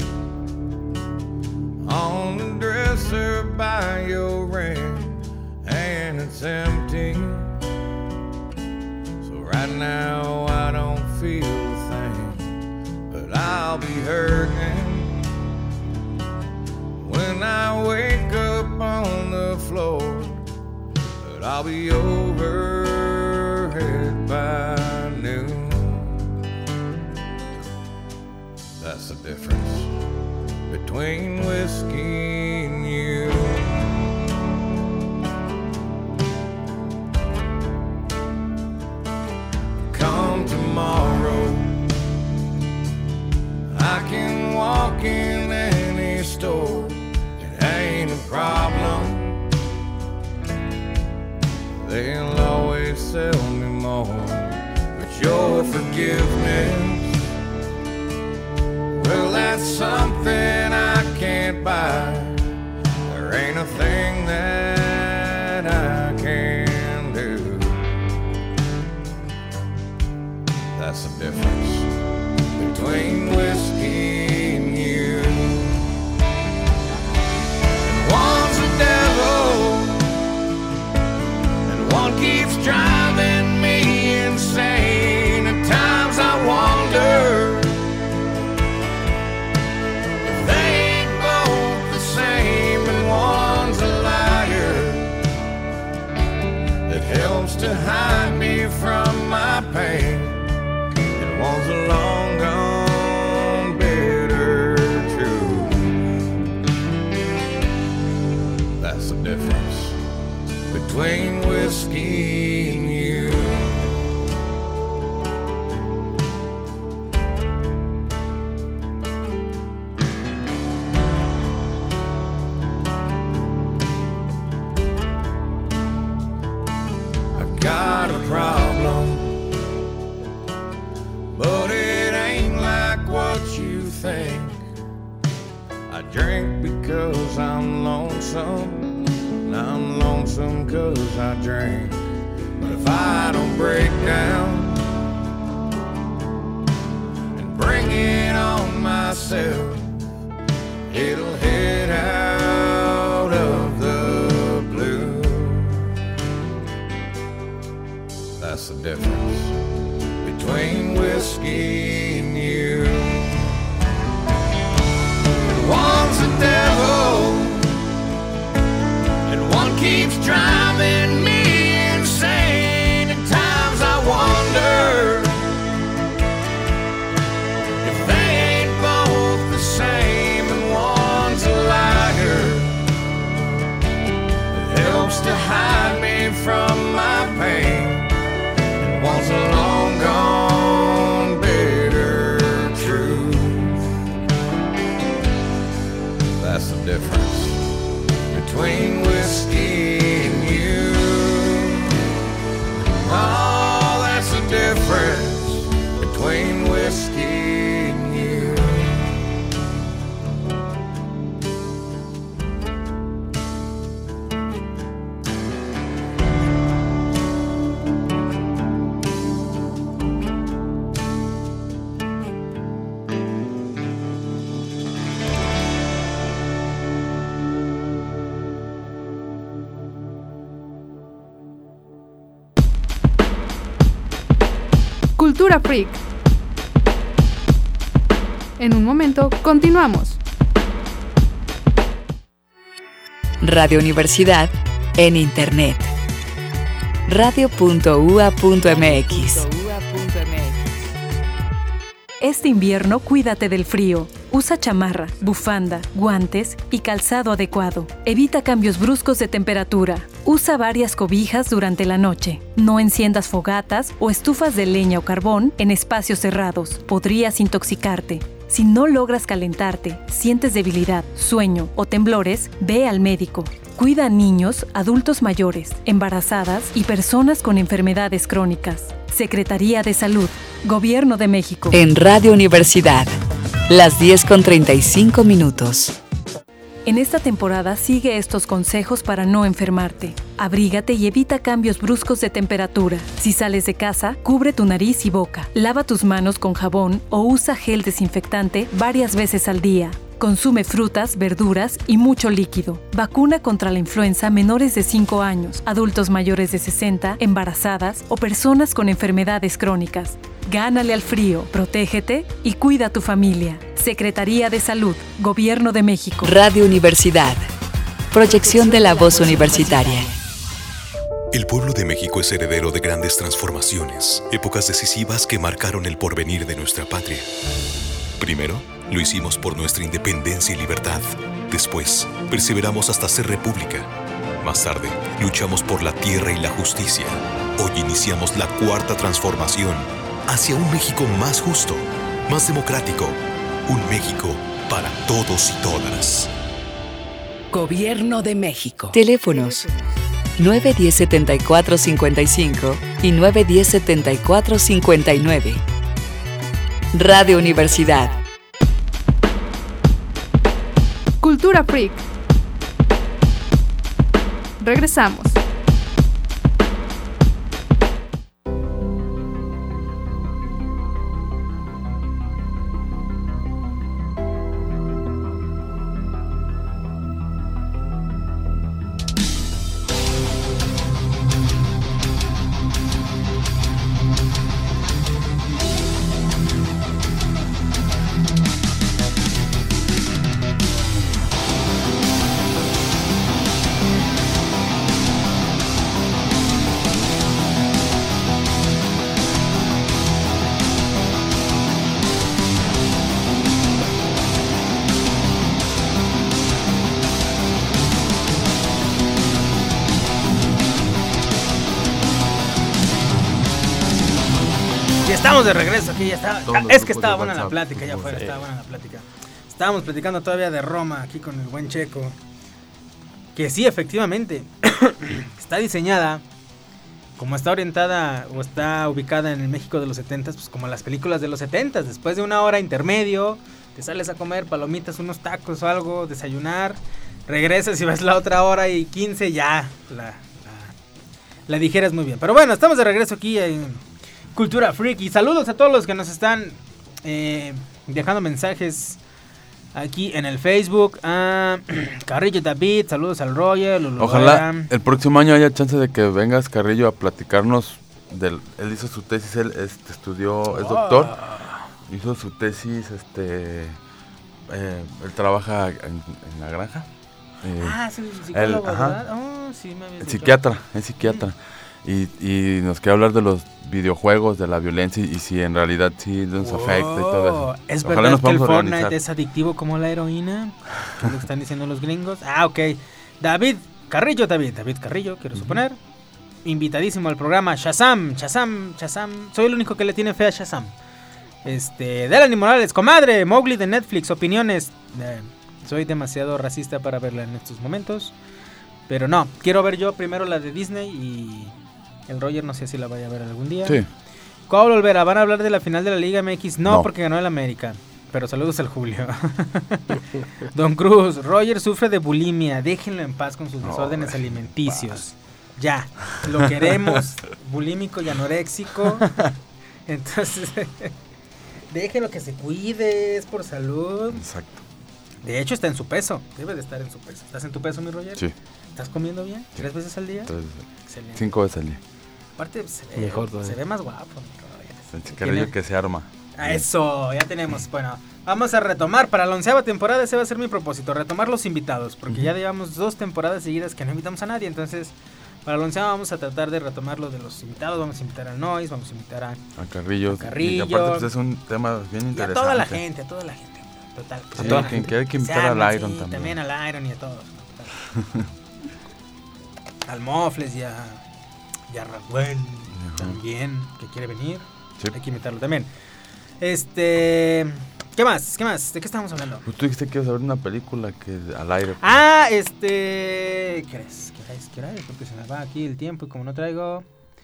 on the dresser by your ring, and it's empty. So right now I don't feel a thing, but I'll be hurting when I wake up on the floor. But I'll be over it by noon. That's the difference between whiskey and you. Come tomorrow, I can walk in any store. It ain't a problem. They'll always sell me more, but your forgiveness, well, that's something I can't buy. There ain't a thing that I can do. That's the difference between whiskey and you. And one's the devil, and one keeps driving me insane. At times I wonder, helps to hide me from my pain. It was a long gone bitter truth. That's the difference between whiskey and you. Got a problem, but it ain't like what you think. I drink because I'm lonesome, and I'm lonesome cause I drink. But if I don't break down and bring it on myself, it'll head out of the blue. That's the difference between whiskey and you. And one's the devil, and one keeps driving me insane. At times I wonder if they ain't both the same, and one's just to hide me from my pain. It was a long gone bitter truth. That's the difference between whiskey and you. Oh, that's the difference between whiskey and you. Cultura Freak. En un momento, continuamos. Radio Universidad en Internet. radio punto u a punto eme equis. Este invierno cuídate del frío. Usa chamarra, bufanda, guantes y calzado adecuado. Evita cambios bruscos de temperatura. Usa varias cobijas durante la noche. No enciendas fogatas o estufas de leña o carbón en espacios cerrados. Podrías intoxicarte. Si no logras calentarte, sientes debilidad, sueño o temblores, ve al médico. Cuida a niños, adultos mayores, embarazadas y personas con enfermedades crónicas. Secretaría de Salud, Gobierno de México. En Radio Universidad, las diez con treinta y cinco minutos. En esta temporada sigue estos consejos para no enfermarte. Abrígate y evita cambios bruscos de temperatura. Si sales de casa, cubre tu nariz y boca. Lava tus manos con jabón o usa gel desinfectante varias veces al día. Consume frutas, verduras y mucho líquido. Vacuna contra la influenza a menores de cinco años, adultos mayores de sesenta, embarazadas o personas con enfermedades crónicas. Gánale al frío, protégete y cuida a tu familia. Secretaría de Salud, Gobierno de México. Radio Universidad. Proyección de la voz universitaria. El pueblo de México es heredero de grandes transformaciones, épocas decisivas que marcaron el porvenir de nuestra patria. Primero, lo hicimos por nuestra independencia y libertad. Después, perseveramos hasta ser república. Más tarde, luchamos por la tierra y la justicia. Hoy iniciamos la cuarta transformación hacia un México más justo, más democrático, un México para todos y todas. Gobierno de México. Teléfonos nueve uno cero, siete cuatro cinco cinco y nueve uno cero, siete cuatro cinco nueve. Radio Universidad. Cultura Freak. Regresamos. Estamos de regreso aquí, ya está. Es que estaba buena la plática, ya afuera estaba buena la plática. Estábamos platicando todavía de Roma aquí con el buen Checo. Que sí, efectivamente, está diseñada como está orientada o está ubicada en el México de los setentas, pues como las películas de los setentas. Después de una hora intermedio, te sales a comer palomitas, unos tacos o algo, desayunar, regresas y vas la otra hora y quince, ya la, la, la digieres muy bien. Pero bueno, estamos de regreso aquí en Cultura Freak y saludos a todos los que nos están eh, dejando mensajes aquí en el Facebook. Ah, Carrillo David, saludos al Roger. Lulu Ojalá Vera. el próximo año haya chance de que vengas, Carrillo, a platicarnos del, él hizo su tesis, él este, estudió, es doctor, oh. hizo su tesis, este, eh, él trabaja en, en la granja. Eh, ah, sí, psicólogo, él, ¿verdad? Oh, sí, me habías dicho. Psiquiatra, es psiquiatra. Mm. Y, y nos quiere hablar de los videojuegos, de la violencia y, y si en realidad sí nos afecta y todo eso. ¿Es Ojalá verdad nos que el podamos Fortnite organizar. es adictivo como la heroína? ¿Qué es lo que están diciendo los gringos? Ah, ok. David, Carrillo, David, David Carrillo, quiero uh-huh. suponer. Invitadísimo al programa Shazam, Shazam, Shazam. Soy el único que le tiene fe a Shazam. Este, Delany Morales, comadre, Mowgli de Netflix, opiniones. Eh, soy demasiado racista para verla en estos momentos. Pero no, quiero ver yo primero la de Disney y el Roger no sé si la vaya a ver algún día. Sí. ¿Cuándo volverá? ¿Van a hablar de la final de la Liga M X? No, no. porque ganó el América. Pero saludos al Julio. Don Cruz, Roger sufre de bulimia. Déjenlo en paz con sus desórdenes no, alimenticios. Ya, lo queremos. Bulímico y anoréxico. Entonces, déjenlo que se cuide. Es por salud. Exacto. De hecho, está en su peso. Debe de estar en su peso. ¿Estás en tu peso, mi Roger? Sí. ¿Estás comiendo bien? Sí. ¿Tres veces al día? Tres veces. Excelente. Cinco veces al día. Aparte, se ve, Mejor, se ve más guapo, mi Roger. El chicarrillo que se arma. A eso, ya tenemos. Bueno, vamos a retomar. Para la onceava temporada ese va a ser mi propósito, retomar los invitados. Porque uh-huh. ya llevamos dos temporadas seguidas que no invitamos a nadie. Entonces, para la onceava vamos a tratar de retomar lo de los invitados. Vamos a invitar al Noise, vamos a invitar a, a Carrillo. A Carrillo. Y aparte pues, es un tema bien interesante. Y a toda la gente, a toda la gente. Total. Sí, a toda la gente. Que hay que invitar Salman, al Iron sí, también. También al Iron y a todos. Al Mofles y a, y a Raquel uh-huh. también, que quiere venir. Sí. Hay que invitarlo también. Este, ¿qué más? ¿Qué más? ¿De qué estamos hablando? Pues tú dijiste que ibas a ver una película que al aire. Pues. Ah, este, ¿qué eres? ¿Qué eres? ¿Qué eres? Porque se me va aquí el tiempo y como no traigo,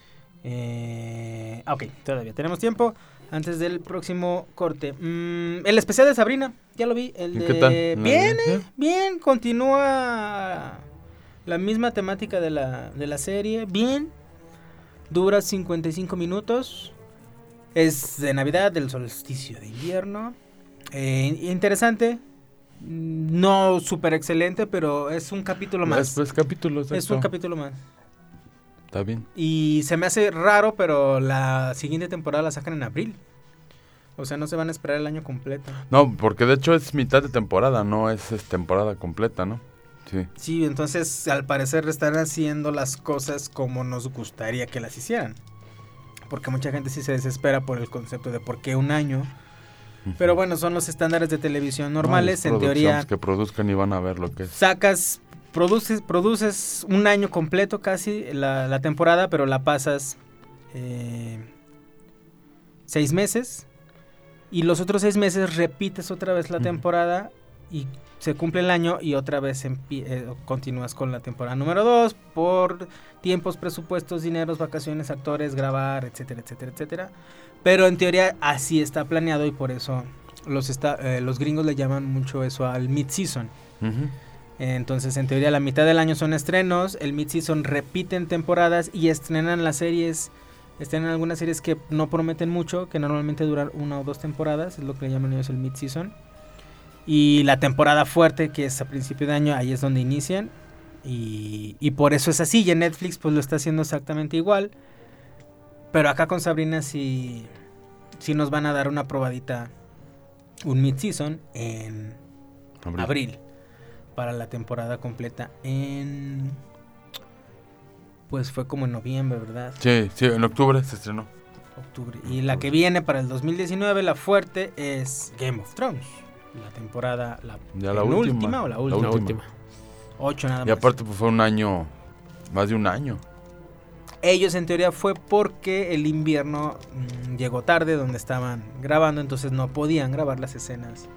eh, ok, todavía tenemos tiempo antes del próximo corte. Mm, el especial de Sabrina, ya lo vi. El de, ¿Qué tal? Bien, eh, bien, continúa la misma temática de la de la serie, bien. Dura cincuenta y cinco minutos. Es de Navidad, del solsticio de invierno. Eh, interesante. No súper excelente, pero es un capítulo más. Es, es capítulo, exacto. Es un capítulo más. Está bien. Y se me hace raro, pero la siguiente temporada la sacan en abril. O sea, no se van a esperar el año completo. No, porque de hecho es mitad de temporada, no es, es temporada completa, ¿no? Sí. Sí, entonces al parecer están haciendo las cosas como nos gustaría que las hicieran. Porque mucha gente sí se desespera por el concepto de por qué un año. Uh-huh. Pero bueno, son los estándares de televisión normales. No, en teoría, que produzcan y van a ver lo que es. Sacas, produces, produces un año completo casi la, la temporada, pero la pasas eh, seis meses. Y los otros seis meses repites otra vez la uh-huh. temporada y se cumple el año y otra vez empie- eh, continúas con la temporada número dos por tiempos, presupuestos, dineros, vacaciones, actores, grabar, etcétera, etcétera, etcétera. Pero en teoría así está planeado y por eso los está, eh, los gringos le llaman mucho eso al mid-season. Uh-huh. Entonces en teoría la mitad del año son estrenos, el mid-season repiten temporadas y estrenan las series, estrenan algunas series que no prometen mucho, que normalmente duran una o dos temporadas, es lo que le llaman ellos el mid-season. Y la temporada fuerte, que es a principio de año, ahí es donde inician. Y, y por eso es así. Y en Netflix pues lo está haciendo exactamente igual. Pero acá con Sabrina sí, sí nos van a dar una probadita, un mid-season en abril. abril. Para la temporada completa en... Pues fue como en noviembre, ¿verdad? Sí, sí, en octubre se estrenó. Octubre. Y la que viene para el dos mil diecinueve, la fuerte, es Game of Thrones. La temporada, la, ya la última, última o la última. La última. Ocho nada más. Y aparte pues, fue un año, más de un año. Ellos en teoría fue porque el invierno mmm, llegó tarde donde estaban grabando, entonces no podían grabar las escenas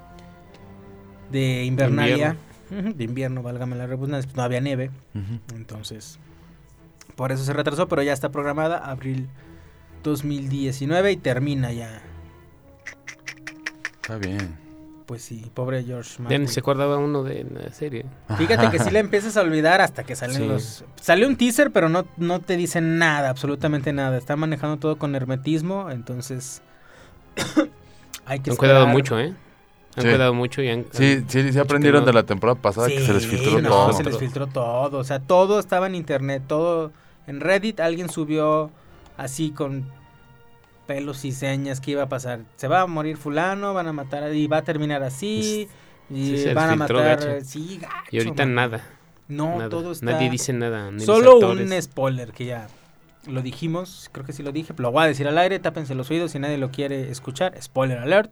de invernalia. Invierno. De invierno, válgame la redundancia, no había nieve. Uh-huh. Entonces, por eso se retrasó, pero ya está programada abril dos mil diecinueve y termina ya. Está bien. Pues sí, pobre George Martin. Ya ni se acordaba uno de la serie. Fíjate que sí le empiezas a olvidar hasta que salen sí. los... Salió un teaser, pero no, no te dicen nada, absolutamente nada. Está manejando todo con hermetismo, entonces... hay que Han cuidado mucho, ¿eh? Han sí. cuidado mucho y han... Sí, sí, sí aprendieron de la temporada pasada sí, que se les filtró no, todo. se les filtró todo. O sea, todo estaba en internet, todo... En Reddit alguien subió así con... pelos y señas que iba a pasar, se va a morir fulano, van a matar y va a terminar así y sí, van a matar gacho. Sí, gacho, y ahorita man. nada no nada. todo está nadie dice nada ni solo un spoiler que ya lo dijimos, creo que sí lo dije, pero lo voy a decir al aire, tápense los oídos si nadie lo quiere escuchar, spoiler alert,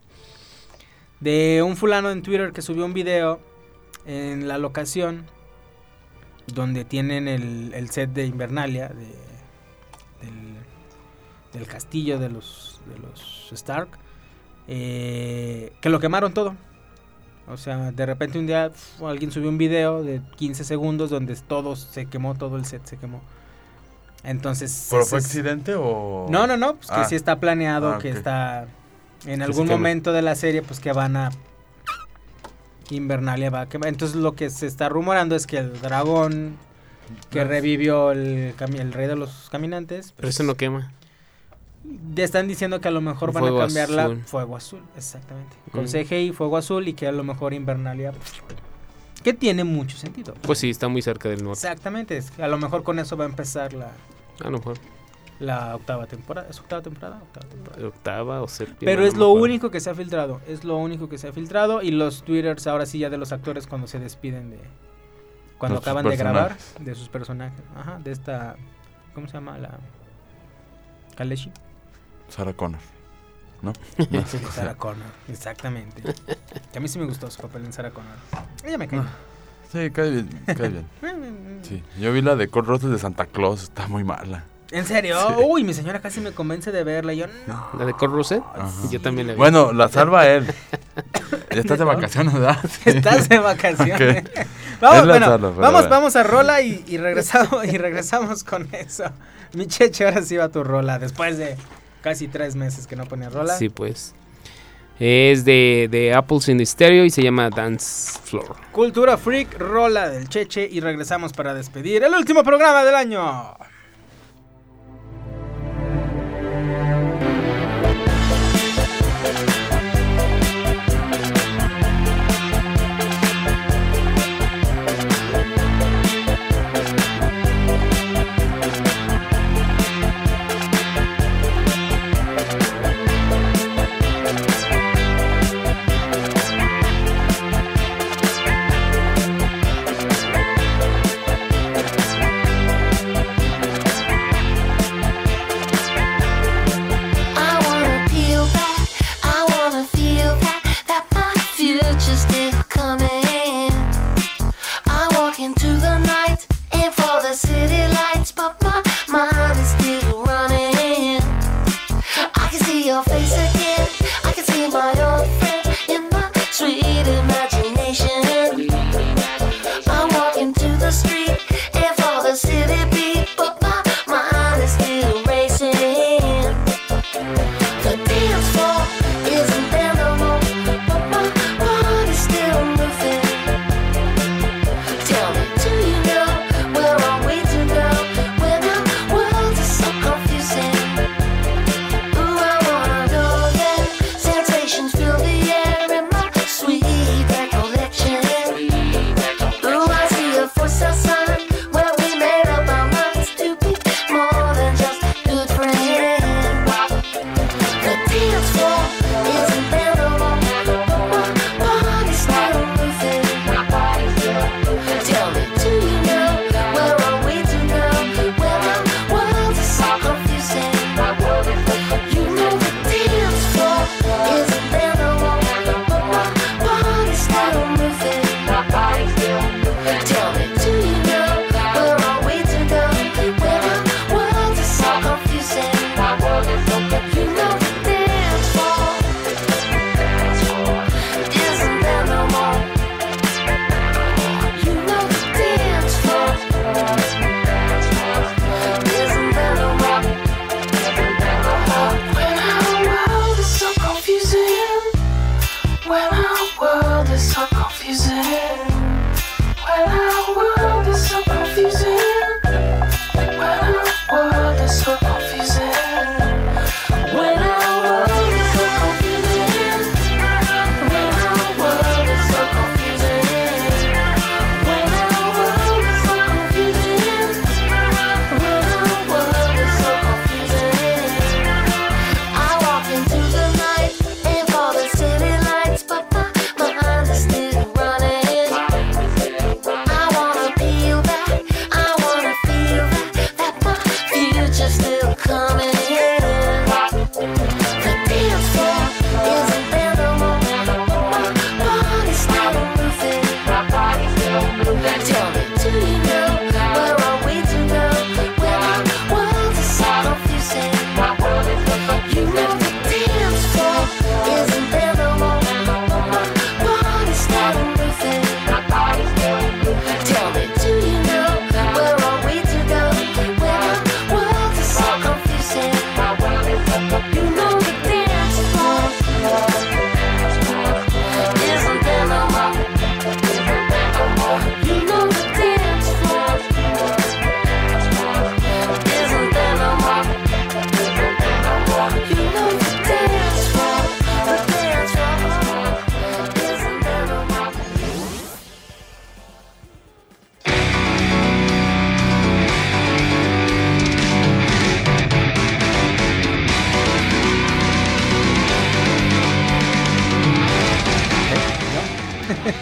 de un fulano en Twitter que subió un video en la locación donde tienen el, el set de Invernalia, de, del, del castillo de los, de los Stark, eh, que lo quemaron todo. O sea, de repente un día uf, alguien subió un video de quince segundos donde todo se quemó, todo el set se quemó. Entonces... ¿Pero es, fue es, accidente o...? No, no, no, pues ah. que sí está planeado, ah, que okay. está... En que algún momento de la serie, pues que van a... Invernalia va a quemar. Entonces lo que se está rumorando es que el dragón que revivió el, cami- el rey de los caminantes... Pues, pero eso no quema. Están diciendo que a lo mejor van fuego a cambiarla azul. fuego azul, exactamente. Con Mm. C G I, fuego azul, y que a lo mejor Invernalia, que tiene mucho sentido. Pues sí, está muy cerca del norte. Exactamente, es que a lo mejor con eso va a empezar la, A lo mejor. la octava temporada. ¿Es octava temporada? Octava temporada. Octava o séptima. Pero no es me lo acuerdo. único que se ha filtrado, es lo único que se ha filtrado, y los twitters ahora sí ya de los actores cuando se despiden de... Cuando De sus acaban de grabar, personajes. de sus personajes. Ajá, de esta... ¿Cómo se llama? La... Kaleshi. Sarah Connor, ¿no? Sarah Connor, exactamente. Que a mí sí me gustó su papel en Sarah Connor. Ella me cae. Ah, sí, cae bien, cae bien. Sí, yo vi la de Kurt Russell de Santa Claus, está muy mala. ¿En serio? Sí. Uy, mi señora casi me convence de verla. Y yo, no. ¿La de Kurt Russell? Ajá. Yo también la vi. Bueno, la salva él. Ya estás de vacaciones, ¿verdad? Sí. Estás de vacaciones. Okay. Vamos, Él la bueno, salva, pero vamos, bueno. vamos a rola y, y regresamos y regresamos con eso. Mi Cheche, ahora sí va tu rola. Después de casi tres meses que no ponía rola. Sí, pues. Es de, de Apples in the Stereo y se llama Dance Floor. Cultura Freak, rola del Cheche, y regresamos para despedir el último programa del año.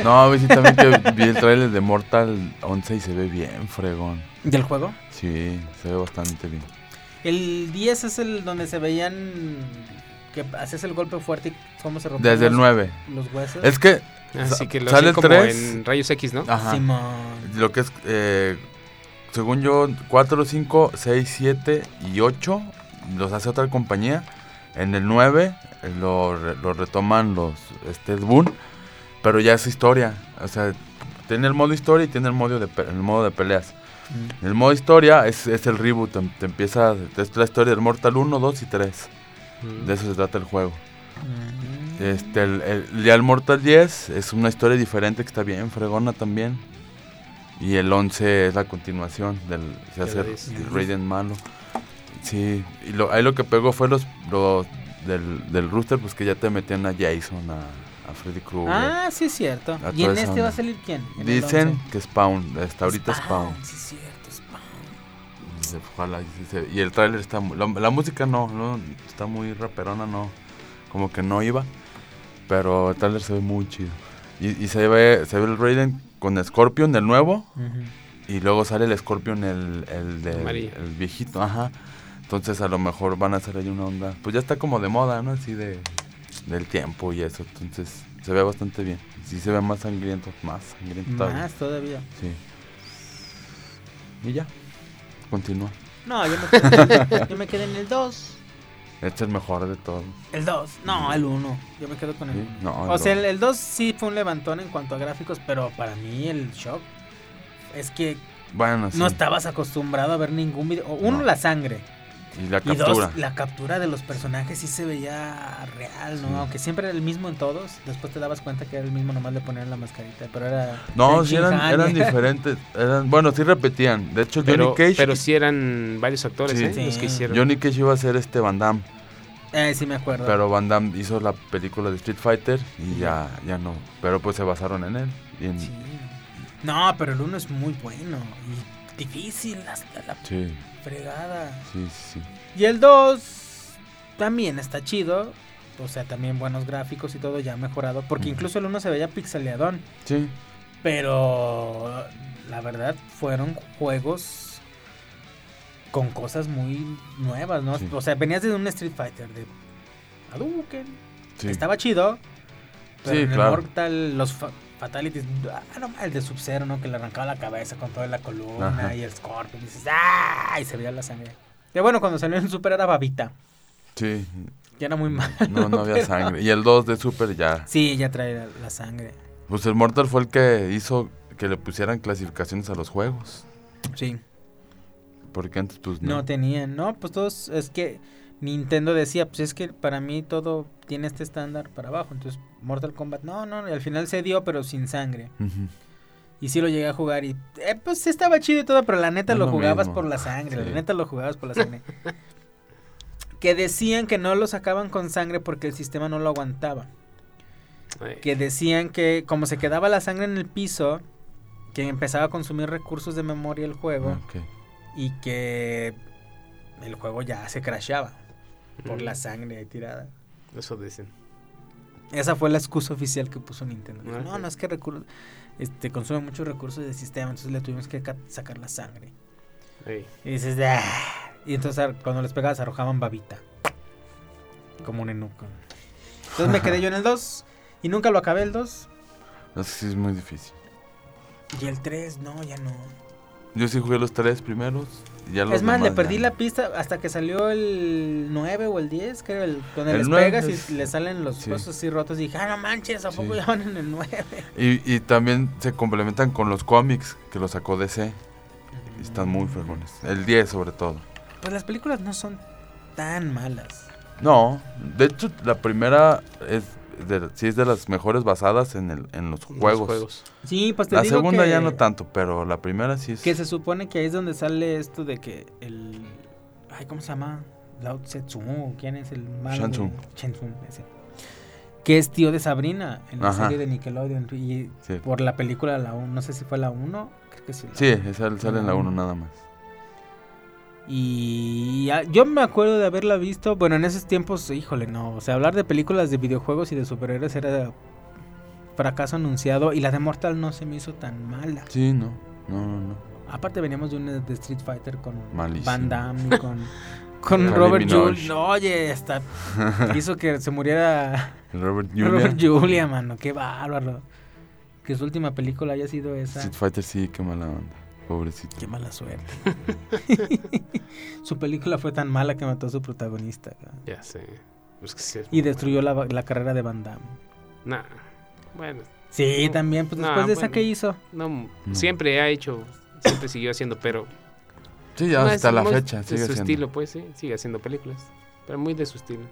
No, sí, también que vi el trailer de Mortal once y se ve bien fregón. ¿Del juego? Sí, se ve bastante bien. El diez es el donde se veían que haces el golpe fuerte y cómo se rompían Desde los, el nueve. los huesos. Es que Así que lo sale hacen el como tres. en rayos X, ¿no? Ajá. Simón. Lo que es, eh, según yo, cuatro, cinco, seis, siete y ocho los hace otra compañía. En el nueve eh, lo, re- lo retoman los este Boon, pero ya es historia. O sea, tiene el modo historia y tiene el modo de, pe- el modo de peleas. Mm. El modo historia es, es el reboot, te, te empieza, es la historia del Mortal uno, dos y tres. Mm. De eso se trata el juego. Mm. Este, el, el, ya el Mortal diez es una historia diferente que está bien fregona también. Y el once es la continuación del se hace Del diez. el Raiden malo. Sí, y lo, ahí lo que pegó fue los, los del, del Rooster, pues que ya te metían a Jason, a, a Freddy Krueger. Ah, sí es cierto. A ¿Y en toda esa este onda. va a salir quién? ¿En el Dicen once? que Spawn, hasta ahorita Spawn. Sí es cierto, Spawn. Se- ojalá, y se- y el tráiler está muy, la, la música no, no, está muy raperona, no, como que no iba, pero el tráiler se ve muy chido. Y, y se ve, se ve el Raiden con Scorpion, el nuevo, Ujú. y luego sale el Scorpion, el, el, del- Amarillo. el viejito, ajá. Entonces a lo mejor van a hacer ahí una onda, pues ya está como de moda, ¿no? Así de, del tiempo y eso, entonces se ve bastante bien. Sí se ve más sangriento, más sangriento. todavía. Más todavía. Sí. Y ya, continúa. No, yo me quedé, yo me quedé en el dos. Este es el mejor de todos. El dos. No, el uno. Yo me quedo con el Sí, uno. no, el o sea, dos. el, el dos sí fue un levantón en cuanto a gráficos, pero para mí el shock es que Bueno, sí. no estabas acostumbrado a ver ningún video. o Uno, No. la sangre. Y la Y captura. dos, la captura de los personajes sí se veía real, ¿no? Sí. Aunque siempre era el mismo en todos. Después te dabas cuenta que era el mismo, nomás le ponían la mascarita. Pero era. No, era sí eran, Shin Han. eran diferentes. Eran, bueno, sí repetían. De hecho, Pero, Johnny Cage. pero sí eran varios actores, Sí. ¿eh? Los Sí. que hicieron. Johnny Cage iba a ser este Van Damme. Eh, sí, me acuerdo. Pero Van Damme hizo la película de Street Fighter y ya, ya no. Pero pues se basaron en él. Y en- Sí. No, pero el uno es muy bueno. Y difícil hasta la sí, fregada. sí, sí. Y el dos también está chido. O sea, también buenos gráficos y todo ya mejorado. Porque Ujú. incluso el uno se veía pixeleadón. Sí, Pero la verdad fueron juegos con cosas muy nuevas, ¿no? Sí. O sea, venías de un Street Fighter de Hadouken. sí. Estaba chido. Pero Sí, en claro. el Mortal, los fa- Fatalities, ah, no, el de Sub-Zero, ¿no? Que le arrancaba la cabeza con toda la columna Ajá. y el Scorpion. Y dices, ¡ah! Y se veía la sangre. Y bueno, cuando salió en el Super era babita. Sí. Ya era muy malo. No, no había pero- sangre. Y el dos de Super ya. Sí, ya trae la, la sangre. Pues el Mortal fue el que hizo que le pusieran clasificaciones a los juegos. Sí. Porque antes, pues no. No tenían, no, pues todos, es que Nintendo decía, pues es que para mí todo tiene este estándar para abajo, entonces Mortal Kombat, no, no, y al final se dio, pero sin sangre. Ujú. Y sí lo llegué a jugar y, eh, pues estaba chido y todo, pero la neta Es lo lo jugabas mismo. por la sangre, Sí. la neta lo jugabas por la sangre. Que decían que no lo sacaban con sangre porque el sistema no lo aguantaba. Ay. Que decían que como se quedaba la sangre en el piso, que empezaba a consumir recursos de memoria el juego. Ok. Y que el juego ya se crasheaba por Mm. la sangre ahí tirada. Eso dicen. Esa fue la excusa oficial que puso Nintendo. Dijo, Ah, no, ok. no es que recur- este, consume muchos recursos del sistema, entonces le tuvimos que ca- sacar la sangre. Ey. Y dices, "Ah". Y entonces ar- cuando les pegabas arrojaban babita. Como un enuco. Entonces me quedé yo en el dos y nunca lo acabé el dos. Eso sí es muy difícil. Y el tres, no, ya no. Yo sí jugué los tres primeros. Y ya los Es más, le demás perdí ya la no. pista hasta que salió el nueve o el diez, que era el donde El les nueve pegas es- y le salen los sí. cosas así rotos y dije, ah, no manches, ¿a poco Sí. ya van en el nueve? Y, y también se complementan con los cómics que los sacó D C. Y están muy fregones. El diez sobre todo. Pues las películas no son tan malas. No, de hecho la primera es de, sí es de las mejores basadas en, el, en los juegos. juegos. Sí, pues te La digo segunda que, ya no tanto, pero la primera sí es... que se supone que ahí es donde sale esto de que el... Ay, ¿cómo se llama? Lao Tse Tsung, ¿quién es el malo? Shang de- Tsung. Shang Tsung, ese. Que es tío de Sabrina en la Ajá. serie de Nickelodeon. Y Sí. por la película, la uno, no sé si fue la uno, creo que sí. la Sí, uno. esa sale en la uno nada más. Y ya- yo me acuerdo de haberla visto, bueno, en esos tiempos, híjole, no, o sea, hablar de películas de videojuegos y de superhéroes era fracaso anunciado. Y la de Mortal no se me hizo tan mala. Sí, no, no, no, no. Aparte veníamos de una de Street Fighter con Malísimo. Van Damme y con, con Kylie Robert Minogue. Julia. No, oye, hasta hizo que se muriera Robert Julia. Robert Julia, mano. Qué bárbaro. Que su última película haya sido esa. Street Fighter sí, qué mala onda. Pobrecito. Qué mala suerte. Su película fue tan mala que mató a su protagonista. ¿No? Ya sé. Es que sí es Y destruyó la, la carrera de Van Damme. Nah. Bueno. Sí, no, también, pues nah, después de esa bueno, que hizo. No, No. siempre ha hecho, siempre siguió haciendo, pero... Sí, ya no, hasta es la muy fecha de sigue su siendo. estilo, pues sí, sigue haciendo películas. Pero muy de su estilo.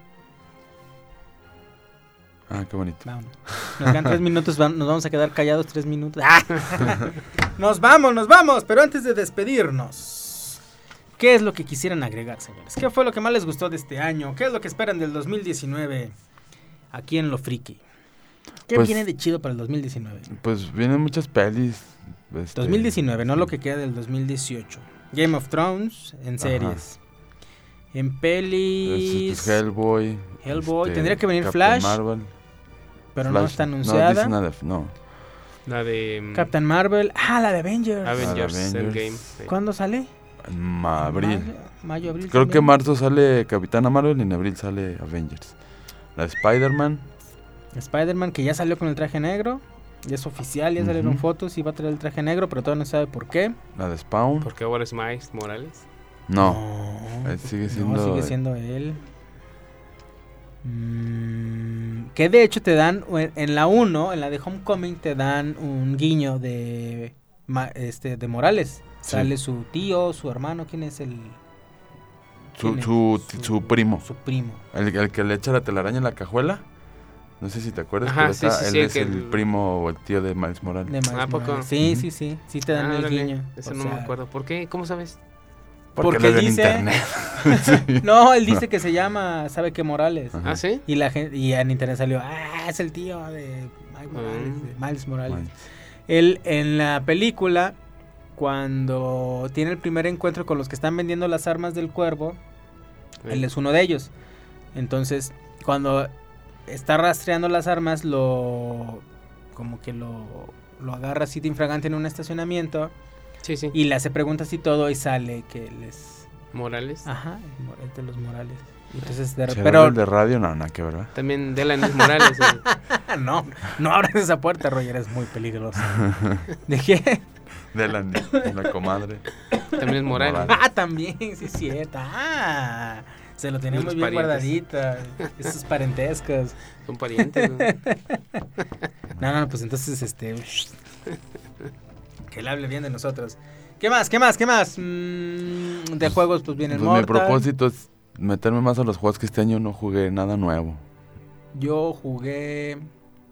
Ah, qué bonito. Vámonos. Nos quedan tres minutos, van- nos vamos a quedar callados tres minutos. ¡Ah! Nos vamos, nos vamos, pero antes de despedirnos, ¿qué es lo que quisieran agregar, señores? ¿Qué fue lo que más les gustó de este año? ¿Qué es lo que esperan del dos mil diecinueve aquí en Lo Friki? ¿Qué Pues- viene de chido para el dos mil diecinueve? Pues vienen muchas pelis. Este, dos mil diecinueve, no lo que queda del dos mil dieciocho. Game of Thrones en Ajá. series. En este, pelis... pues, Hellboy. Hellboy, este, tendría que venir Captain Flash, Marvel. pero no Flash. está No, anunciada. dice nada, no. La de... mm, Captain Marvel. Ah, la de Avengers. Avengers, Avengers. Endgame. Sí. ¿Cuándo sale? En abril. Mayo, mayo, abril. Creo también. que en marzo sale Capitana Marvel y en abril sale Avengers. La de Spider-Man. Spider-Man, que ya salió con el traje negro. Ya es oficial, ya salieron Ujú. fotos y va a traer el traje negro, pero todavía no se sabe por qué. La de Spawn. Porque ahora es Miles Morales. No. No, Eh, sigue no, siendo- sigue siendo él. Mm, que de hecho te dan, en- en la uno, en la de Homecoming, te dan un guiño de, Ma- este, de Morales. Sí. Sale su tío, su hermano, ¿quién es el...? Su, ¿Quién es? su, su primo. Su primo. El, el que le echa la telaraña en la cajuela. No sé si te acuerdas, Ajá, pero sí, está- sí, él sí, es que el el- primo o el tío de Miles Morales. De Miles ¿A poco? Morales. Sí, Ujú. sí, sí. Sí te dan Ah, el órale, guiño. Eso O no sea, me acuerdo. ¿Por qué? ¿Cómo sabes? Porque lo él ven en dice... internet. Sí. No, él dice que se llama, ¿sabe qué? Morales. Ajá. ¿Ah, sí? Y la gente, y en internet salió, ah, es el tío de Miles Morales. Mm. de Miles Morales. Miles. Él en la película, cuando tiene el primer encuentro con los que están vendiendo las armas del cuervo, Sí. él es uno de ellos. Entonces, cuando está rastreando las armas, lo como que lo, lo agarra así de infragante en un estacionamiento Sí, sí. y le hace preguntas y todo y sale que él es, Morales. ajá, el Mo- el de los Morales. Entonces, de, ¿Será pero el de radio? No, nada que ver, ¿verdad? También Delaney Morales. eh. no, no abras esa puerta, Roger, es muy peligroso. ¿De qué? De la, de la comadre. También es Morales. Morales. Ah, también, sí es cierto. Ah, se lo tenemos Los bien parientes. guardadita. Esos parentescos. Son parientes. ¿no? No, no, pues entonces, este... que él hable bien de nosotros. ¿Qué más? ¿Qué más? ¿Qué más? Mm, de juegos, pues viene el Pues mi Mortal. propósito es meterme más a los juegos que este año no jugué nada nuevo. Yo jugué...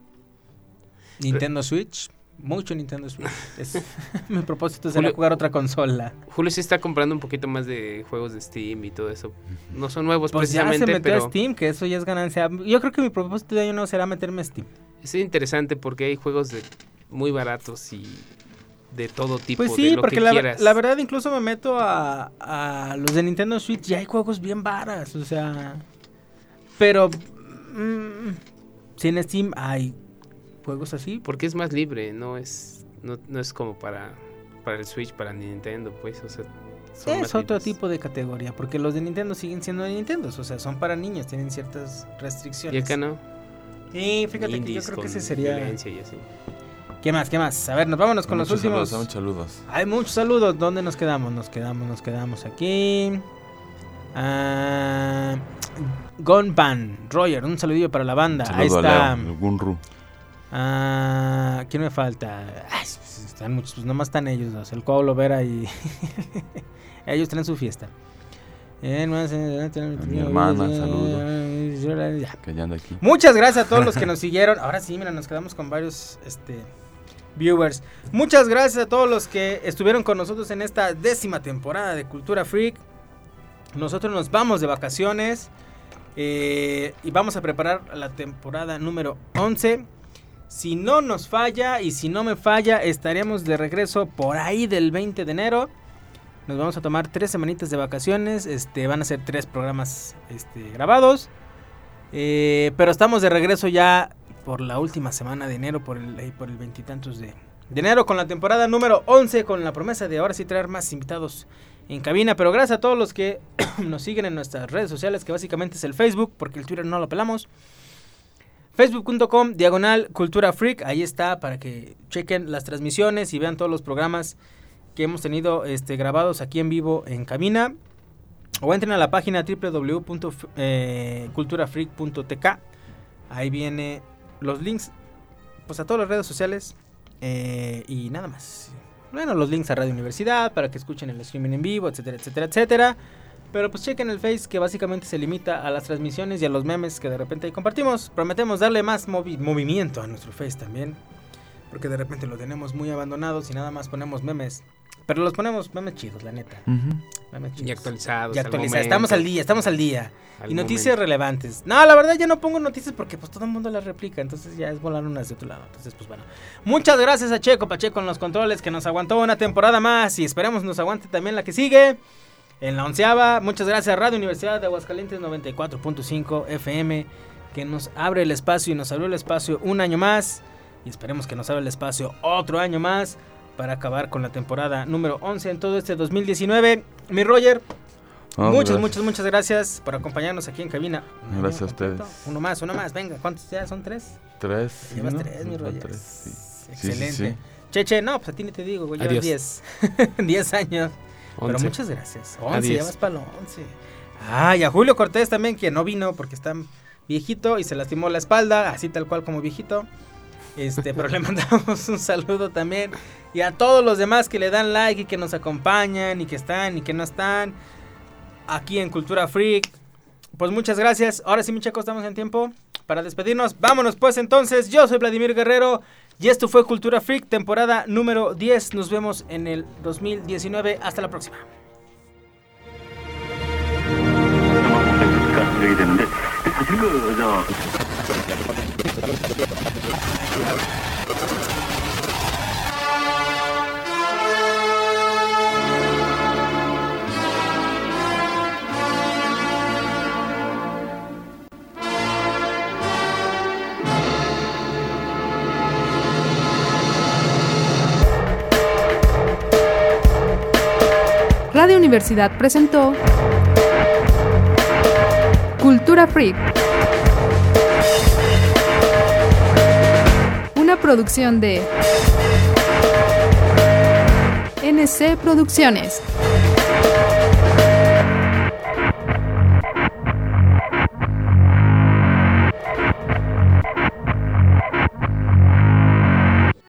Nintendo Switch. Mucho Nintendo Switch. Es- mi propósito sería Julio- jugar otra consola. Julio sí está comprando un poquito más de juegos de Steam y todo eso. No son nuevos Pues ya se precisamente, metió pero a Steam, que eso ya es ganancia. Yo creo que mi propósito de año no será meterme a Steam. es interesante porque hay juegos de muy baratos y de todo tipo, Pues de sí, lo porque que la, quieras. la verdad incluso me meto a, a los de Nintendo Switch y hay juegos bien varas, o sea... Pero... mm, si en Steam hay juegos así... Porque es más libre, no es no, no es como para para el Switch, para Nintendo, pues, o sea, son Es más otro libres. tipo de categoría, porque los de Nintendo siguen siendo de Nintendo, o sea, son para niños, tienen ciertas Y restricciones. acá no. Y fíjate que yo Indies creo que con ese sería... violencia y así. ¿Qué más? ¿Qué más? A ver, nos vámonos con Muchos los últimos... saludos, muchos saludos. Hay muchos saludos. ¿Dónde nos quedamos? Nos quedamos, nos quedamos aquí. Ah, Gonban, Roger, un saludillo para la banda. Un Ahí saludo está. a Leo, el Gunru. Ah, ¿quién me falta? Ay, pues, están muchos, pues nomás están ellos dos. El Cuaulo Vera y ellos traen su fiesta. Eh, no, eh, A mi hermana, saludos. Ya. Que ya anda aquí. Muchas gracias a todos los que nos siguieron. Ahora sí, mira, nos quedamos con varios este, viewers. Muchas gracias a todos los que estuvieron con nosotros en esta décima temporada de Cultura Freak. Nosotros nos vamos de vacaciones eh, y vamos a preparar la temporada número once. Si no nos falla y si no me falla, estaremos de regreso por ahí del veinte de enero. Nos vamos a tomar tres semanitas de vacaciones. Este, van a ser tres programas este, grabados. Eh, pero estamos de regreso ya por la última semana de enero, por el por el veintitantos de, de enero, con la temporada número once, con la promesa de ahora sí traer más invitados en cabina. Pero gracias a todos los que nos siguen en nuestras redes sociales, que básicamente es el Facebook, porque el Twitter no lo pelamos. facebook punto com diagonal Cultura Freak, ahí está para que chequen las transmisiones y vean todos los programas que hemos tenido este, grabados aquí en vivo en cabina. O entren a la página doble u doble u doble u punto cultura freak punto t k. Ahí viene los links pues a todas las redes sociales eh, y nada más. Bueno, los links a Radio Universidad para que escuchen el streaming en vivo, etcétera, etcétera, etcétera. Pero pues chequen el Face, que básicamente se limita a las transmisiones y a los memes que de repente ahí compartimos. Prometemos darle más movi- movimiento a nuestro Face también, porque de repente lo tenemos muy abandonado y nada más ponemos memes. Pero los ponemos memes chidos, la neta. Uh-huh. Memes chidos. Y actualizados. Y actualizados. Al estamos al día, estamos al día. Al y noticias momento. relevantes. No, la verdad ya no pongo noticias porque pues todo el mundo las replica. Entonces ya es volar unas de otro lado. Entonces pues bueno. Muchas gracias a Checo Pacheco en los controles, que nos aguantó una temporada más. Y esperemos nos aguante también la que sigue. En la onceava. Muchas gracias a Radio Universidad de Aguascalientes noventa y cuatro punto cinco F M, que nos abre el espacio y nos abrió el espacio un año más. Y esperemos que nos abra el espacio otro año más, para acabar con la temporada número once en todo este dos mil diecinueve. Mi Roger, oh, muchas, gracias. muchas, muchas gracias por acompañarnos aquí en cabina. Gracias a ustedes. Uno más, uno más, venga, ¿cuántos ya son? ¿Tres? Tres. Llevas ¿no? tres, mi Roger. Tres, sí. Excelente. Sí, sí, sí. Cheche, no, pues a ti ni te digo, güey, llevas diez. diez años. once. Pero muchas gracias. once, ya vas para los once. Ah, y a Julio Cortés también, que no vino porque está viejito y se lastimó la espalda, así tal cual como viejito. Este, pero le mandamos un saludo también. Y a todos los demás que le dan like y que nos acompañan y que están y que no están aquí en Cultura Freak. Pues muchas gracias. Ahora sí, mi Checo, estamos en tiempo para despedirnos. Vámonos pues entonces. Yo soy Vladimir Guerrero y esto fue Cultura Freak, temporada número diez. Nos vemos en el dos mil diecinueve. Hasta la próxima. Radio Universidad presentó Cultura Freak, una producción de N C Producciones.